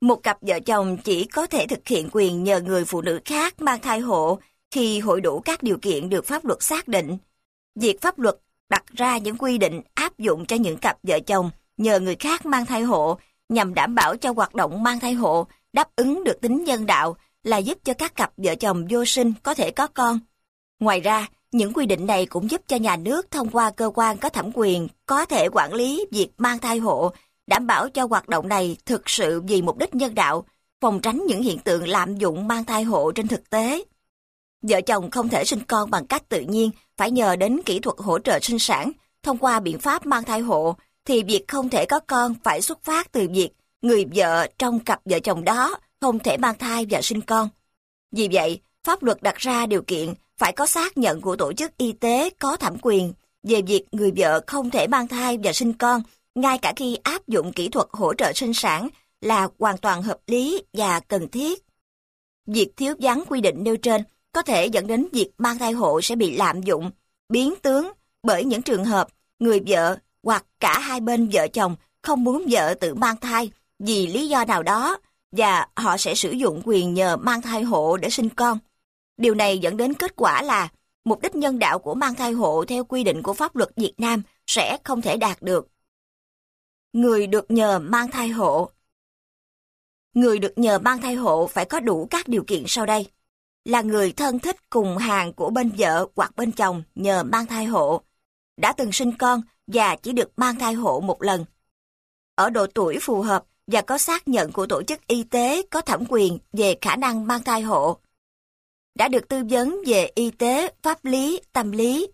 Một cặp vợ chồng chỉ có thể thực hiện quyền nhờ người phụ nữ khác mang thai hộ khi hội đủ các điều kiện được pháp luật xác định. Việc pháp luật đặt ra những quy định áp dụng cho những cặp vợ chồng nhờ người khác mang thai hộ nhằm đảm bảo cho hoạt động mang thai hộ đáp ứng được tính nhân đạo là giúp cho các cặp vợ chồng vô sinh có thể có con. Ngoài ra, những quy định này cũng giúp cho nhà nước thông qua cơ quan có thẩm quyền có thể quản lý việc mang thai hộ, đảm bảo cho hoạt động này thực sự vì mục đích nhân đạo, phòng tránh những hiện tượng lạm dụng mang thai hộ trên thực tế. Vợ chồng không thể sinh con bằng cách tự nhiên, phải nhờ đến kỹ thuật hỗ trợ sinh sản, thông qua biện pháp mang thai hộ, thì việc không thể có con phải xuất phát từ việc người vợ trong cặp vợ chồng đó không thể mang thai và sinh con. Vì vậy, pháp luật đặt ra điều kiện phải có xác nhận của tổ chức y tế có thẩm quyền về việc người vợ không thể mang thai và sinh con, ngay cả khi áp dụng kỹ thuật hỗ trợ sinh sản là hoàn toàn hợp lý và cần thiết. Việc thiếu vắng quy định nêu trên có thể dẫn đến việc mang thai hộ sẽ bị lạm dụng, biến tướng bởi những trường hợp người vợ hoặc cả hai bên vợ chồng không muốn vợ tự mang thai vì lý do nào đó và họ sẽ sử dụng quyền nhờ mang thai hộ để sinh con. Điều này dẫn đến kết quả là mục đích nhân đạo của mang thai hộ theo quy định của pháp luật Việt Nam sẽ không thể đạt được. Người được nhờ mang thai hộ. Người được nhờ mang thai hộ phải có đủ các điều kiện sau đây. Là người thân thích cùng hàng của bên vợ hoặc bên chồng nhờ mang thai hộ, đã từng sinh con và chỉ được mang thai hộ một lần. Ở độ tuổi phù hợp và có xác nhận của tổ chức y tế có thẩm quyền về khả năng mang thai hộ. Đã được tư vấn về y tế, pháp lý, tâm lý.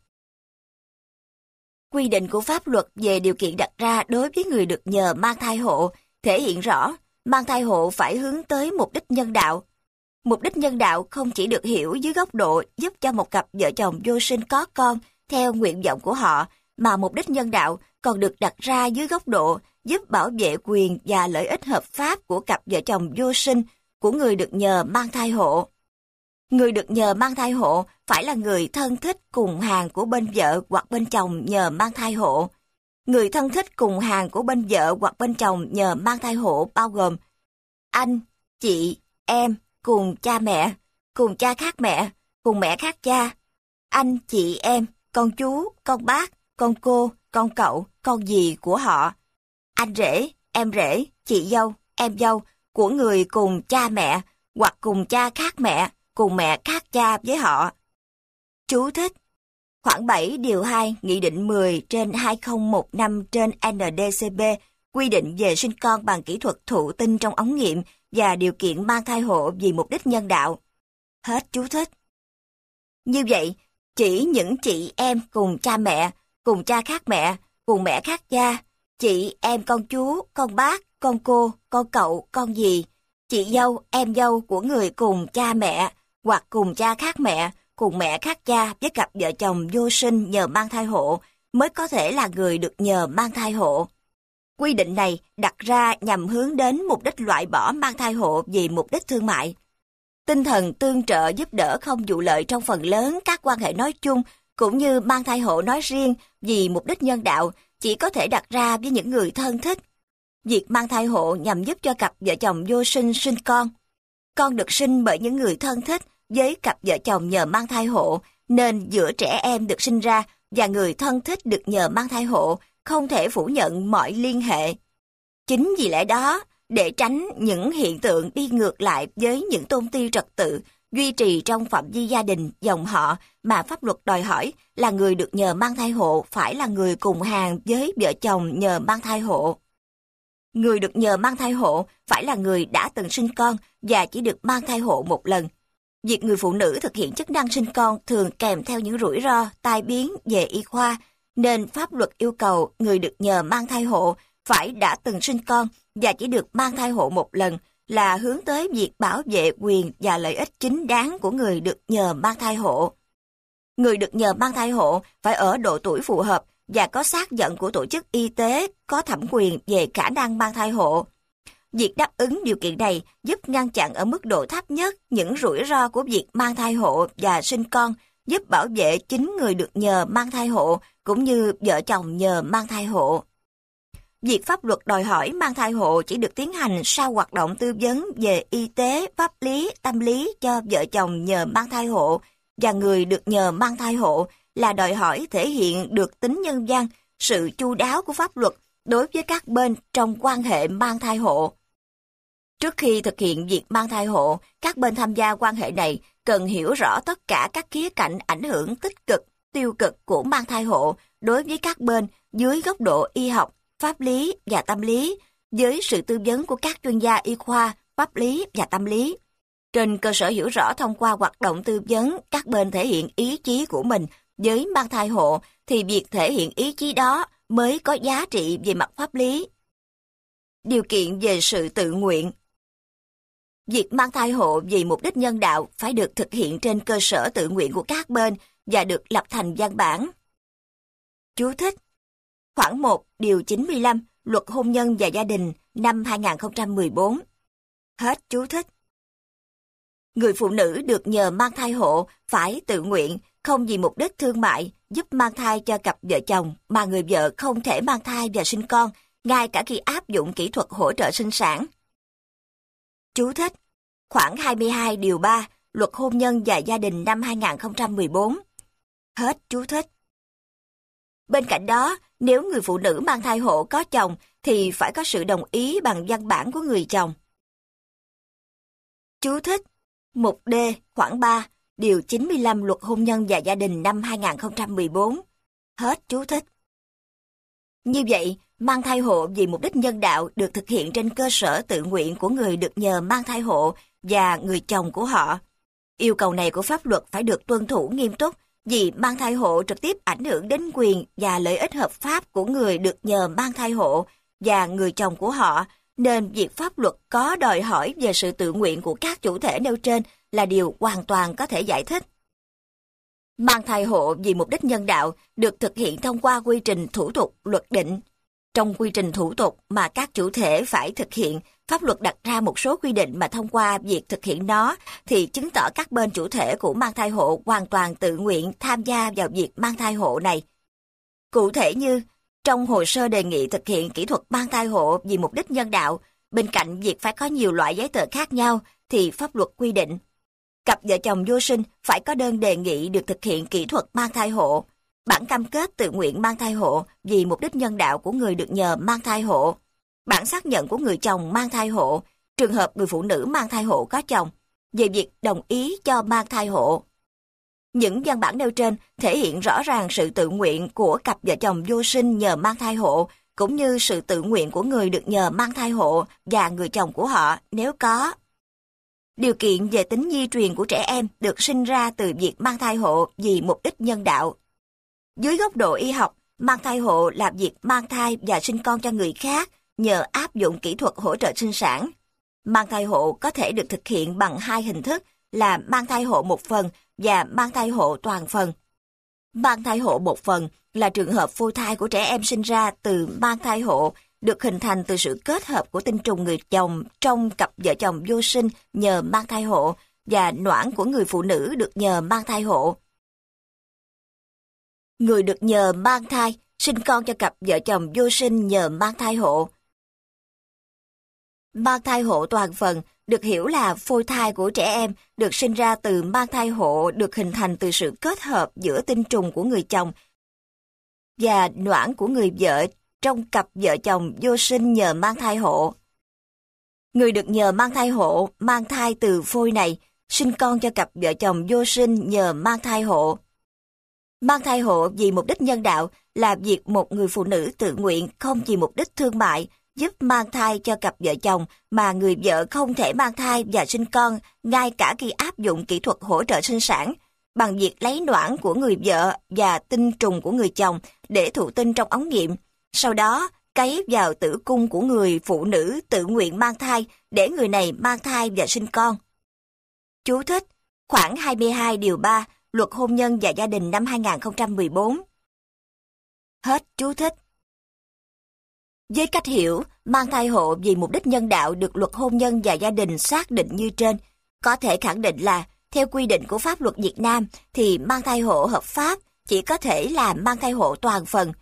Quy định của pháp luật về điều kiện đặt ra đối với người được nhờ mang thai hộ thể hiện rõ mang thai hộ phải hướng tới mục đích nhân đạo. Mục đích nhân đạo không chỉ được hiểu dưới góc độ giúp cho một cặp vợ chồng vô sinh có con theo nguyện vọng của họ, mà mục đích nhân đạo còn được đặt ra dưới góc độ giúp bảo vệ quyền và lợi ích hợp pháp của cặp vợ chồng vô sinh của người được nhờ mang thai hộ. Người được nhờ mang thai hộ phải là người thân thích cùng hàng của bên vợ hoặc bên chồng nhờ mang thai hộ. Người thân thích cùng hàng của bên vợ hoặc bên chồng nhờ mang thai hộ bao gồm anh, chị, em, cùng cha mẹ, cùng cha khác mẹ, cùng mẹ khác cha, anh, chị, em, con chú, con bác, con cô, con cậu, con dì của họ, anh rể, em rể, chị dâu, em dâu của người cùng cha mẹ hoặc cùng cha khác mẹ, cùng mẹ khác cha với họ. Chú thích: Khoảng 7 điều 2 Nghị định 10/2015/ND-CP quy định về sinh con bằng kỹ thuật thụ tinh trong ống nghiệm và điều kiện mang thai hộ vì mục đích nhân đạo. Hết chú thích. Như vậy, chỉ những chị em cùng cha mẹ, cùng cha khác mẹ, cùng mẹ khác cha, chị em con chú, con bác, con cô, con cậu, con dì, chị dâu, em dâu của người cùng cha mẹ hoặc cùng cha khác mẹ, cùng mẹ khác cha với cặp vợ chồng vô sinh nhờ mang thai hộ mới có thể là người được nhờ mang thai hộ. Quy định này đặt ra nhằm hướng đến mục đích loại bỏ mang thai hộ vì mục đích thương mại. Tinh thần tương trợ giúp đỡ không vụ lợi trong phần lớn các quan hệ nói chung cũng như mang thai hộ nói riêng vì mục đích nhân đạo chỉ có thể đặt ra với những người thân thích. Việc mang thai hộ nhằm giúp cho cặp vợ chồng vô sinh sinh con. Con được sinh bởi những người thân thích với cặp vợ chồng nhờ mang thai hộ, nên giữa trẻ em được sinh ra và người thân thích được nhờ mang thai hộ không thể phủ nhận mọi liên hệ. Chính vì lẽ đó, để tránh những hiện tượng đi ngược lại với những tôn ti trật tự duy trì trong phạm vi gia đình, dòng họ mà pháp luật đòi hỏi là người được nhờ mang thai hộ phải là người cùng hàng với vợ chồng nhờ mang thai hộ. Người được nhờ mang thai hộ phải là người đã từng sinh con và chỉ được mang thai hộ một lần. Việc người phụ nữ thực hiện chức năng sinh con thường kèm theo những rủi ro, tai biến về y khoa, nên pháp luật yêu cầu người được nhờ mang thai hộ phải đã từng sinh con và chỉ được mang thai hộ một lần, là hướng tới việc bảo vệ quyền và lợi ích chính đáng của người được nhờ mang thai hộ. Người được nhờ mang thai hộ phải ở độ tuổi phù hợp và có xác nhận của tổ chức y tế có thẩm quyền về khả năng mang thai hộ. Việc đáp ứng điều kiện này giúp ngăn chặn ở mức độ thấp nhất những rủi ro của việc mang thai hộ và sinh con, giúp bảo vệ chính người được nhờ mang thai hộ cũng như vợ chồng nhờ mang thai hộ. việc pháp luật đòi hỏi mang thai hộ chỉ được tiến hành sau hoạt động tư vấn về y tế, pháp lý, tâm lý cho vợ chồng nhờ mang thai hộ và người được nhờ mang thai hộ là đòi hỏi thể hiện được tính nhân văn, sự chu đáo của pháp luật đối với các bên trong quan hệ mang thai hộ. Trước khi thực hiện việc mang thai hộ, các bên tham gia quan hệ này cần hiểu rõ tất cả các khía cạnh ảnh hưởng tích cực, tiêu cực của mang thai hộ đối với các bên dưới góc độ y học, pháp lý và tâm lý, với sự tư vấn của các chuyên gia y khoa, pháp lý và tâm lý. Trên cơ sở hiểu rõ thông qua hoạt động tư vấn, các bên thể hiện ý chí của mình với mang thai hộ, thì việc thể hiện ý chí đó mới có giá trị về mặt pháp lý. Điều kiện về sự tự nguyện. Việc mang thai hộ vì mục đích nhân đạo phải được thực hiện trên cơ sở tự nguyện của các bên và được lập thành văn bản. Chú thích: Khoản 1 điều 95 Luật Hôn nhân và Gia đình năm 2014. Hết chú thích. Người phụ nữ được nhờ mang thai hộ phải tự nguyện, không vì mục đích thương mại, giúp mang thai cho cặp vợ chồng mà người vợ không thể mang thai và sinh con, ngay cả khi áp dụng kỹ thuật hỗ trợ sinh sản. Chú thích: Khoản 22 điều 3 Luật Hôn nhân và Gia đình năm 2014. Hết chú thích. Bên cạnh đó, nếu người phụ nữ mang thai hộ có chồng thì phải có sự đồng ý bằng văn bản của người chồng. Chú thích: Mục D khoản 3 điều 95 Luật Hôn nhân và Gia đình năm 2014. Hết chú thích. Như vậy, mang thai hộ vì mục đích nhân đạo được thực hiện trên cơ sở tự nguyện của người được nhờ mang thai hộ và người chồng của họ. Yêu cầu này của pháp luật phải được tuân thủ nghiêm túc vì mang thai hộ trực tiếp ảnh hưởng đến quyền và lợi ích hợp pháp của người được nhờ mang thai hộ và người chồng của họ, nên việc pháp luật có đòi hỏi về sự tự nguyện của các chủ thể nêu trên là điều hoàn toàn có thể giải thích. Mang thai hộ vì mục đích nhân đạo được thực hiện thông qua quy trình thủ tục luật định. Trong quy trình thủ tục mà các chủ thể phải thực hiện, pháp luật đặt ra một số quy định mà thông qua việc thực hiện nó thì chứng tỏ các bên chủ thể của mang thai hộ hoàn toàn tự nguyện tham gia vào việc mang thai hộ này. Cụ thể như, trong hồ sơ đề nghị thực hiện kỹ thuật mang thai hộ vì mục đích nhân đạo, bên cạnh việc phải có nhiều loại giấy tờ khác nhau thì pháp luật quy định cặp vợ chồng vô sinh phải có đơn đề nghị được thực hiện kỹ thuật mang thai hộ, bản cam kết tự nguyện mang thai hộ vì mục đích nhân đạo của người được nhờ mang thai hộ, bản xác nhận của người chồng mang thai hộ, trường hợp người phụ nữ mang thai hộ có chồng, về việc đồng ý cho mang thai hộ. Những văn bản nêu trên thể hiện rõ ràng sự tự nguyện của cặp vợ chồng vô sinh nhờ mang thai hộ, cũng như sự tự nguyện của người được nhờ mang thai hộ và người chồng của họ nếu có. Điều kiện về tính di truyền của trẻ em được sinh ra từ việc mang thai hộ vì mục đích nhân đạo. Dưới góc độ y học, mang thai hộ là việc mang thai và sinh con cho người khác nhờ áp dụng kỹ thuật hỗ trợ sinh sản. Mang thai hộ có thể được thực hiện bằng hai hình thức là mang thai hộ một phần và mang thai hộ toàn phần. Mang thai hộ một phần là trường hợp phôi thai của trẻ em sinh ra từ mang thai hộ được hình thành từ sự kết hợp của tinh trùng người chồng trong cặp vợ chồng vô sinh nhờ mang thai hộ và noãn của người phụ nữ được nhờ mang thai hộ. Người được nhờ mang thai sinh con cho cặp vợ chồng vô sinh nhờ mang thai hộ. Mang thai hộ toàn phần được hiểu là phôi thai của trẻ em được sinh ra từ mang thai hộ được hình thành từ sự kết hợp giữa tinh trùng của người chồng và noãn của người vợ trong cặp vợ chồng vô sinh nhờ mang thai hộ. Người được nhờ mang thai hộ mang thai từ phôi này, sinh con cho cặp vợ chồng vô sinh nhờ mang thai hộ. Mang thai hộ vì mục đích nhân đạo là việc một người phụ nữ tự nguyện không vì mục đích thương mại giúp mang thai cho cặp vợ chồng mà người vợ không thể mang thai và sinh con ngay cả khi áp dụng kỹ thuật hỗ trợ sinh sản, bằng việc lấy noãn của người vợ và tinh trùng của người chồng để thụ tinh trong ống nghiệm, sau đó cấy vào tử cung của người phụ nữ tự nguyện mang thai để người này mang thai và sinh con. Chú thích: Khoản 22 điều 3 Luật Hôn nhân và Gia đình năm 2014. Hết chú thích. Với cách hiểu, mang thai hộ vì mục đích nhân đạo được Luật Hôn nhân và Gia đình xác định như trên, có thể khẳng định là, theo quy định của pháp luật Việt Nam thì mang thai hộ hợp pháp chỉ có thể là mang thai hộ toàn phần.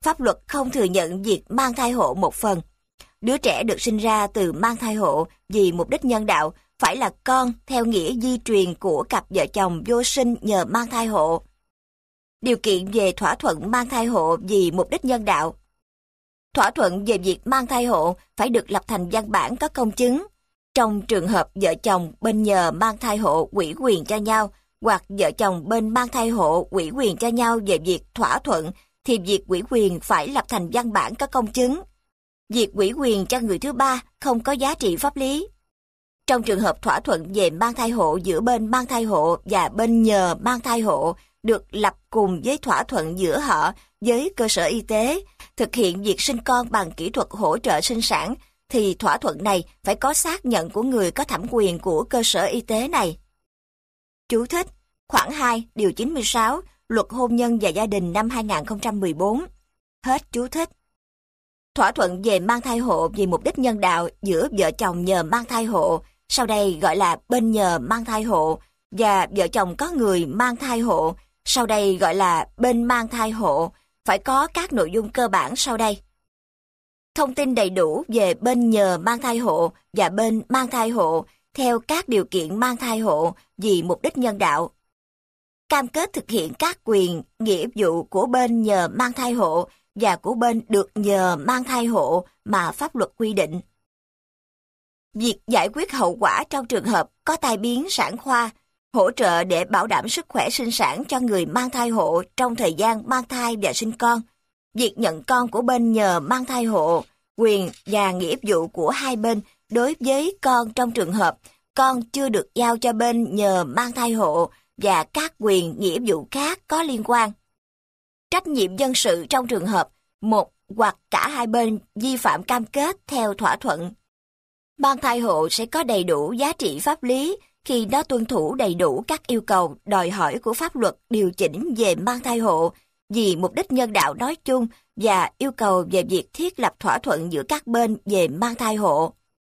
Pháp luật không thừa nhận việc mang thai hộ một phần. Đứa trẻ được sinh ra từ mang thai hộ vì mục đích nhân đạo phải là con theo nghĩa di truyền của cặp vợ chồng vô sinh nhờ mang thai hộ. Điều kiện về thỏa thuận mang thai hộ vì mục đích nhân đạo. Thỏa thuận về việc mang thai hộ phải được lập thành văn bản có công chứng. Trong trường hợp vợ chồng bên nhờ mang thai hộ ủy quyền cho nhau, hoặc vợ chồng bên mang thai hộ ủy quyền cho nhau về việc thỏa thuận, thì việc ủy quyền phải lập thành văn bản có công chứng. Việc ủy quyền cho người thứ ba không có giá trị pháp lý. Trong trường hợp thỏa thuận về mang thai hộ giữa bên mang thai hộ và bên nhờ mang thai hộ được lập cùng với thỏa thuận giữa họ với cơ sở y tế, thực hiện việc sinh con bằng kỹ thuật hỗ trợ sinh sản, thì thỏa thuận này phải có xác nhận của người có thẩm quyền của cơ sở y tế này. Chú thích: Khoản 2, điều 96, Luật Hôn nhân và Gia đình năm 2014. Hết chú thích. Thỏa thuận về mang thai hộ vì mục đích nhân đạo giữa vợ chồng nhờ mang thai hộ, sau đây gọi là bên nhờ mang thai hộ, và vợ chồng có người mang thai hộ, sau đây gọi là bên mang thai hộ, phải có các nội dung cơ bản sau đây. Thông tin đầy đủ về bên nhờ mang thai hộ và bên mang thai hộ theo các điều kiện mang thai hộ vì mục đích nhân đạo. Cam kết thực hiện các quyền, nghĩa vụ của bên nhờ mang thai hộ và của bên được nhờ mang thai hộ mà pháp luật quy định. Việc giải quyết hậu quả trong trường hợp có tai biến sản khoa, hỗ trợ để bảo đảm sức khỏe sinh sản cho người mang thai hộ trong thời gian mang thai và sinh con. Việc nhận con của bên nhờ mang thai hộ, quyền và nghĩa vụ của hai bên đối với con trong trường hợp con chưa được giao cho bên nhờ mang thai hộ và các quyền nghĩa vụ khác có liên quan. Trách nhiệm dân sự trong trường hợp một hoặc cả hai bên vi phạm cam kết theo thỏa thuận. Mang thai hộ sẽ có đầy đủ giá trị pháp lý khi nó tuân thủ đầy đủ các yêu cầu đòi hỏi của pháp luật điều chỉnh về mang thai hộ vì mục đích nhân đạo nói chung và yêu cầu về việc thiết lập thỏa thuận giữa các bên về mang thai hộ.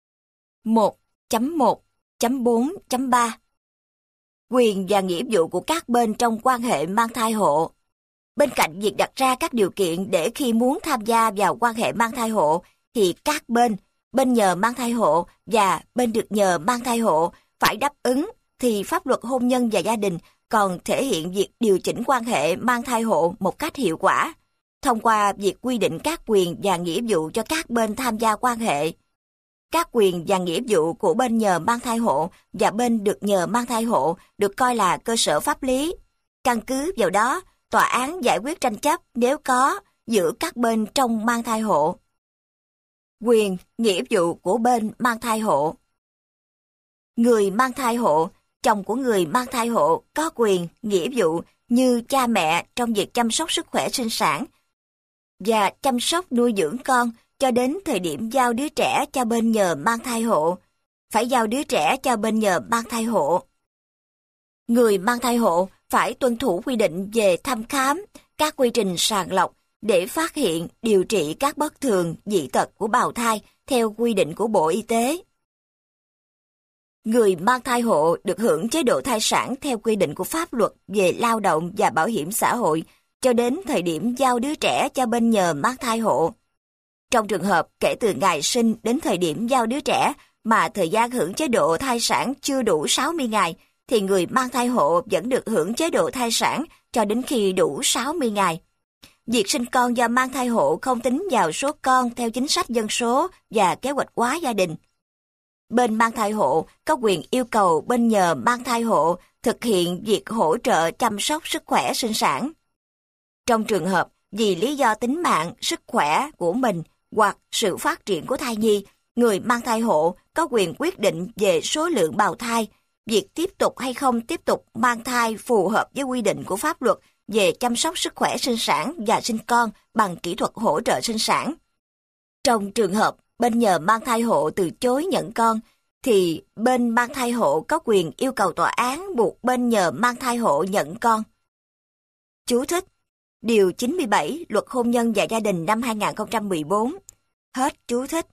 1.1.4.3 Quyền và nghĩa vụ của các bên trong quan hệ mang thai hộ. Bên cạnh việc đặt ra các điều kiện để khi muốn tham gia vào quan hệ mang thai hộ, thì các bên nhờ mang thai hộ và bên được nhờ mang thai hộ phải đáp ứng, thì pháp luật hôn nhân và gia đình còn thể hiện việc điều chỉnh quan hệ mang thai hộ một cách hiệu quả, thông qua việc quy định các quyền và nghĩa vụ cho các bên tham gia quan hệ. Các quyền và nghĩa vụ của bên nhờ mang thai hộ và bên được nhờ mang thai hộ được coi là cơ sở pháp lý. Căn cứ vào đó, tòa án giải quyết tranh chấp nếu có giữa các bên trong mang thai hộ. Quyền, nghĩa vụ của bên mang thai hộ. Người mang thai hộ, chồng của người mang thai hộ có quyền, nghĩa vụ như cha mẹ trong việc chăm sóc sức khỏe sinh sản và chăm sóc nuôi dưỡng con cho đến thời điểm giao đứa trẻ cho bên nhờ mang thai hộ. Phải giao đứa trẻ cho bên nhờ mang thai hộ. Người mang thai hộ phải tuân thủ quy định về thăm khám, các quy trình sàng lọc để phát hiện, điều trị các bất thường, dị tật của bào thai theo quy định của Bộ Y tế. Người mang thai hộ được hưởng chế độ thai sản theo quy định của pháp luật về lao động và bảo hiểm xã hội cho đến thời điểm giao đứa trẻ cho bên nhờ mang thai hộ. Trong trường hợp kể từ ngày sinh đến thời điểm giao đứa trẻ mà thời gian hưởng chế độ thai sản chưa đủ 60 ngày, thì người mang thai hộ vẫn được hưởng chế độ thai sản cho đến khi đủ 60 ngày. Việc sinh con do mang thai hộ không tính vào số con theo chính sách dân số và kế hoạch hóa gia đình. Bên mang thai hộ có quyền yêu cầu bên nhờ mang thai hộ thực hiện việc hỗ trợ chăm sóc sức khỏe sinh sản. Trong trường hợp vì lý do tính mạng, sức khỏe của mình hoặc sự phát triển của thai nhi, người mang thai hộ có quyền quyết định về số lượng bào thai, việc tiếp tục hay không tiếp tục mang thai phù hợp với quy định của pháp luật về chăm sóc sức khỏe sinh sản và sinh con bằng kỹ thuật hỗ trợ sinh sản. Trong trường hợp bên nhờ mang thai hộ từ chối nhận con, thì bên mang thai hộ có quyền yêu cầu tòa án buộc bên nhờ mang thai hộ nhận con. Chú thích: Điều 97 Luật Hôn nhân và Gia đình năm 2014. Hết chú thích.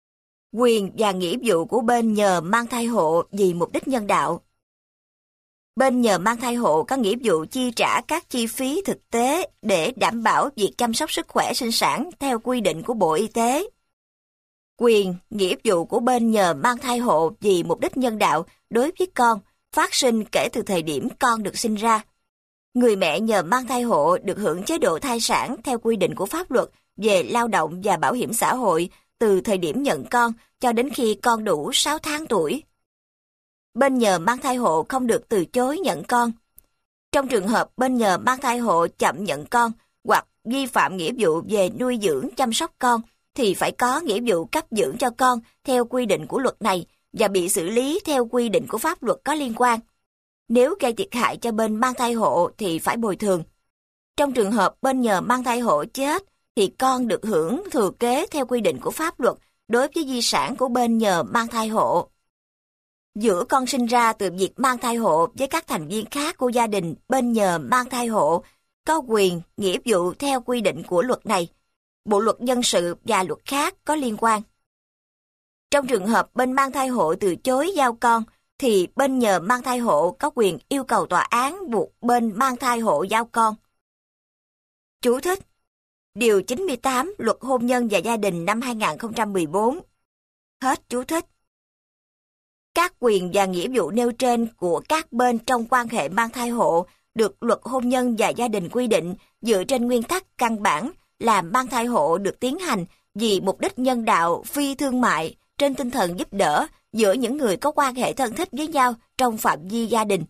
Quyền và nghĩa vụ của bên nhờ mang thai hộ vì mục đích nhân đạo. Bên nhờ mang thai hộ có nghĩa vụ chi trả các chi phí thực tế để đảm bảo việc chăm sóc sức khỏe sinh sản theo quy định của Bộ Y tế. Quyền, nghĩa vụ của bên nhờ mang thai hộ vì mục đích nhân đạo đối với con phát sinh kể từ thời điểm con được sinh ra. Người mẹ nhờ mang thai hộ được hưởng chế độ thai sản theo quy định của pháp luật về lao động và bảo hiểm xã hội từ thời điểm nhận con cho đến khi con đủ 6 tháng tuổi. Bên nhờ mang thai hộ không được từ chối nhận con. Trong trường hợp bên nhờ mang thai hộ chậm nhận con hoặc vi phạm nghĩa vụ về nuôi dưỡng chăm sóc con thì phải có nghĩa vụ cấp dưỡng cho con theo quy định của luật này và bị xử lý theo quy định của pháp luật có liên quan. Nếu gây thiệt hại cho bên mang thai hộ thì phải bồi thường. Trong trường hợp bên nhờ mang thai hộ chết thì con được hưởng thừa kế theo quy định của pháp luật đối với di sản của bên nhờ mang thai hộ. Giữa con sinh ra từ việc mang thai hộ với các thành viên khác của gia đình bên nhờ mang thai hộ có quyền, nghĩa vụ theo quy định của luật này, Bộ luật dân sự và luật khác có liên quan. Trong trường hợp bên mang thai hộ từ chối giao con, thì bên nhờ mang thai hộ có quyền yêu cầu tòa án buộc bên mang thai hộ giao con. Chú thích: Điều 98 Luật Hôn nhân và Gia đình năm 2014. Hết chú thích. Các quyền và nghĩa vụ nêu trên của các bên trong quan hệ mang thai hộ được Luật Hôn nhân và Gia đình quy định dựa trên nguyên tắc căn bản là mang thai hộ được tiến hành vì mục đích nhân đạo phi thương mại trên tinh thần giúp đỡ giữa những người có quan hệ thân thích với nhau trong phạm vi gia đình.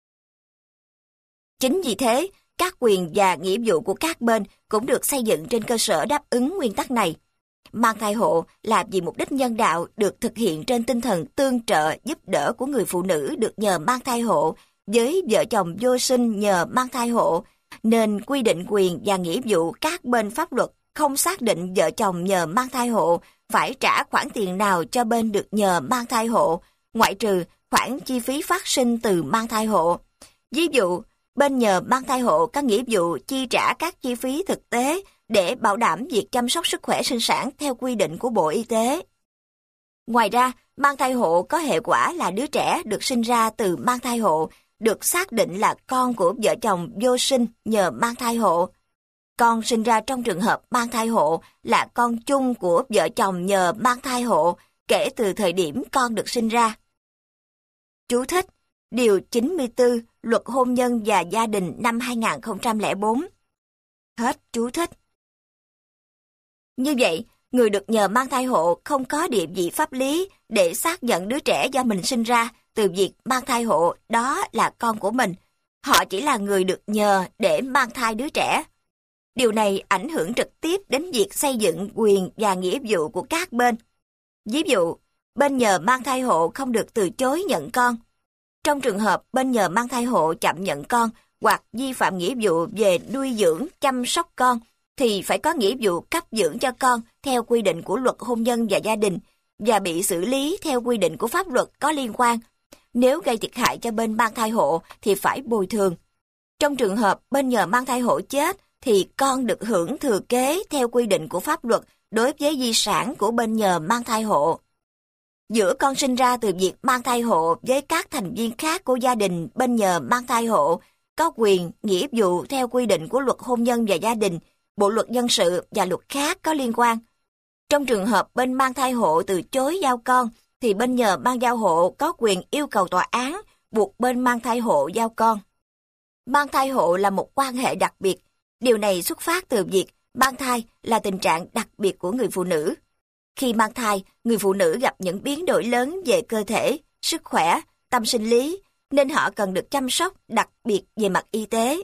Chính vì thế, các quyền và nghĩa vụ của các bên cũng được xây dựng trên cơ sở đáp ứng nguyên tắc này. Mang thai hộ là vì mục đích nhân đạo được thực hiện trên tinh thần tương trợ giúp đỡ của người phụ nữ được nhờ mang thai hộ với vợ chồng vô sinh nhờ mang thai hộ, nên quy định quyền và nghĩa vụ các bên pháp luật không xác định vợ chồng nhờ mang thai hộ phải trả khoản tiền nào cho bên được nhờ mang thai hộ, ngoại trừ khoản chi phí phát sinh từ mang thai hộ. Ví dụ, bên nhờ mang thai hộ có nghĩa vụ chi trả các chi phí thực tế để bảo đảm việc chăm sóc sức khỏe sinh sản theo quy định của Bộ Y tế. Ngoài ra, mang thai hộ có hệ quả là đứa trẻ được sinh ra từ mang thai hộ được xác định là con của vợ chồng vô sinh nhờ mang thai hộ. Con sinh ra trong trường hợp mang thai hộ là con chung của vợ chồng nhờ mang thai hộ kể từ thời điểm con được sinh ra. Chú thích: Điều 94 Luật Hôn nhân và Gia đình năm 2004. Hết chú thích. Như vậy, người được nhờ mang thai hộ không có địa vị pháp lý để xác nhận đứa trẻ do mình sinh ra từ việc mang thai hộ đó là con của mình. Họ chỉ là người được nhờ để mang thai đứa trẻ. Điều này ảnh hưởng trực tiếp đến việc xây dựng quyền và nghĩa vụ của các bên. Ví dụ, bên nhờ mang thai hộ không được từ chối nhận con. Trong trường hợp bên nhờ mang thai hộ chậm nhận con hoặc vi phạm nghĩa vụ về nuôi dưỡng, chăm sóc con, thì phải có nghĩa vụ cấp dưỡng cho con theo quy định của Luật Hôn nhân và Gia đình và bị xử lý theo quy định của pháp luật có liên quan. Nếu gây thiệt hại cho bên mang thai hộ thì phải bồi thường. Trong trường hợp bên nhờ mang thai hộ chết thì con được hưởng thừa kế theo quy định của pháp luật đối với di sản của bên nhờ mang thai hộ. Giữa con sinh ra từ việc mang thai hộ với các thành viên khác của gia đình bên nhờ mang thai hộ có quyền, nghĩa vụ theo quy định của Luật Hôn nhân và Gia đình, Bộ luật dân sự và luật khác có liên quan. Trong trường hợp bên mang thai hộ từ chối giao con, thì bên nhờ mang giao hộ có quyền yêu cầu tòa án buộc bên mang thai hộ giao con. Mang thai hộ là một quan hệ đặc biệt. Điều này xuất phát từ việc mang thai là tình trạng đặc biệt của người phụ nữ. Khi mang thai, người phụ nữ gặp những biến đổi lớn về cơ thể, sức khỏe, tâm sinh lý, nên họ cần được chăm sóc đặc biệt về mặt y tế.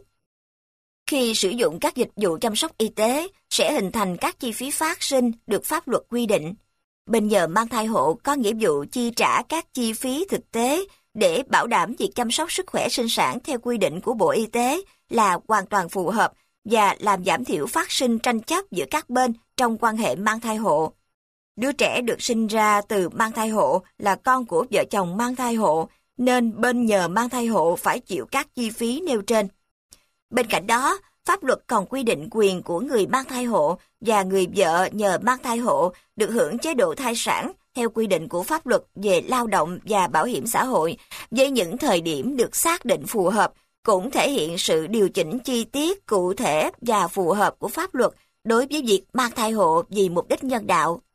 Khi sử dụng các dịch vụ chăm sóc y tế, sẽ hình thành các chi phí phát sinh được pháp luật quy định. Bên nhờ mang thai hộ có nghĩa vụ chi trả các chi phí thực tế để bảo đảm việc chăm sóc sức khỏe sinh sản theo quy định của Bộ Y tế là hoàn toàn phù hợp và làm giảm thiểu phát sinh tranh chấp giữa các bên trong quan hệ mang thai hộ. Đứa trẻ được sinh ra từ mang thai hộ là con của vợ chồng mang thai hộ, nên bên nhờ mang thai hộ phải chịu các chi phí nêu trên. Bên cạnh đó, pháp luật còn quy định quyền của người mang thai hộ và người vợ nhờ mang thai hộ được hưởng chế độ thai sản theo quy định của pháp luật về lao động và bảo hiểm xã hội với những thời điểm được xác định phù hợp, cũng thể hiện sự điều chỉnh chi tiết, cụ thể và phù hợp của pháp luật đối với việc mang thai hộ vì mục đích nhân đạo.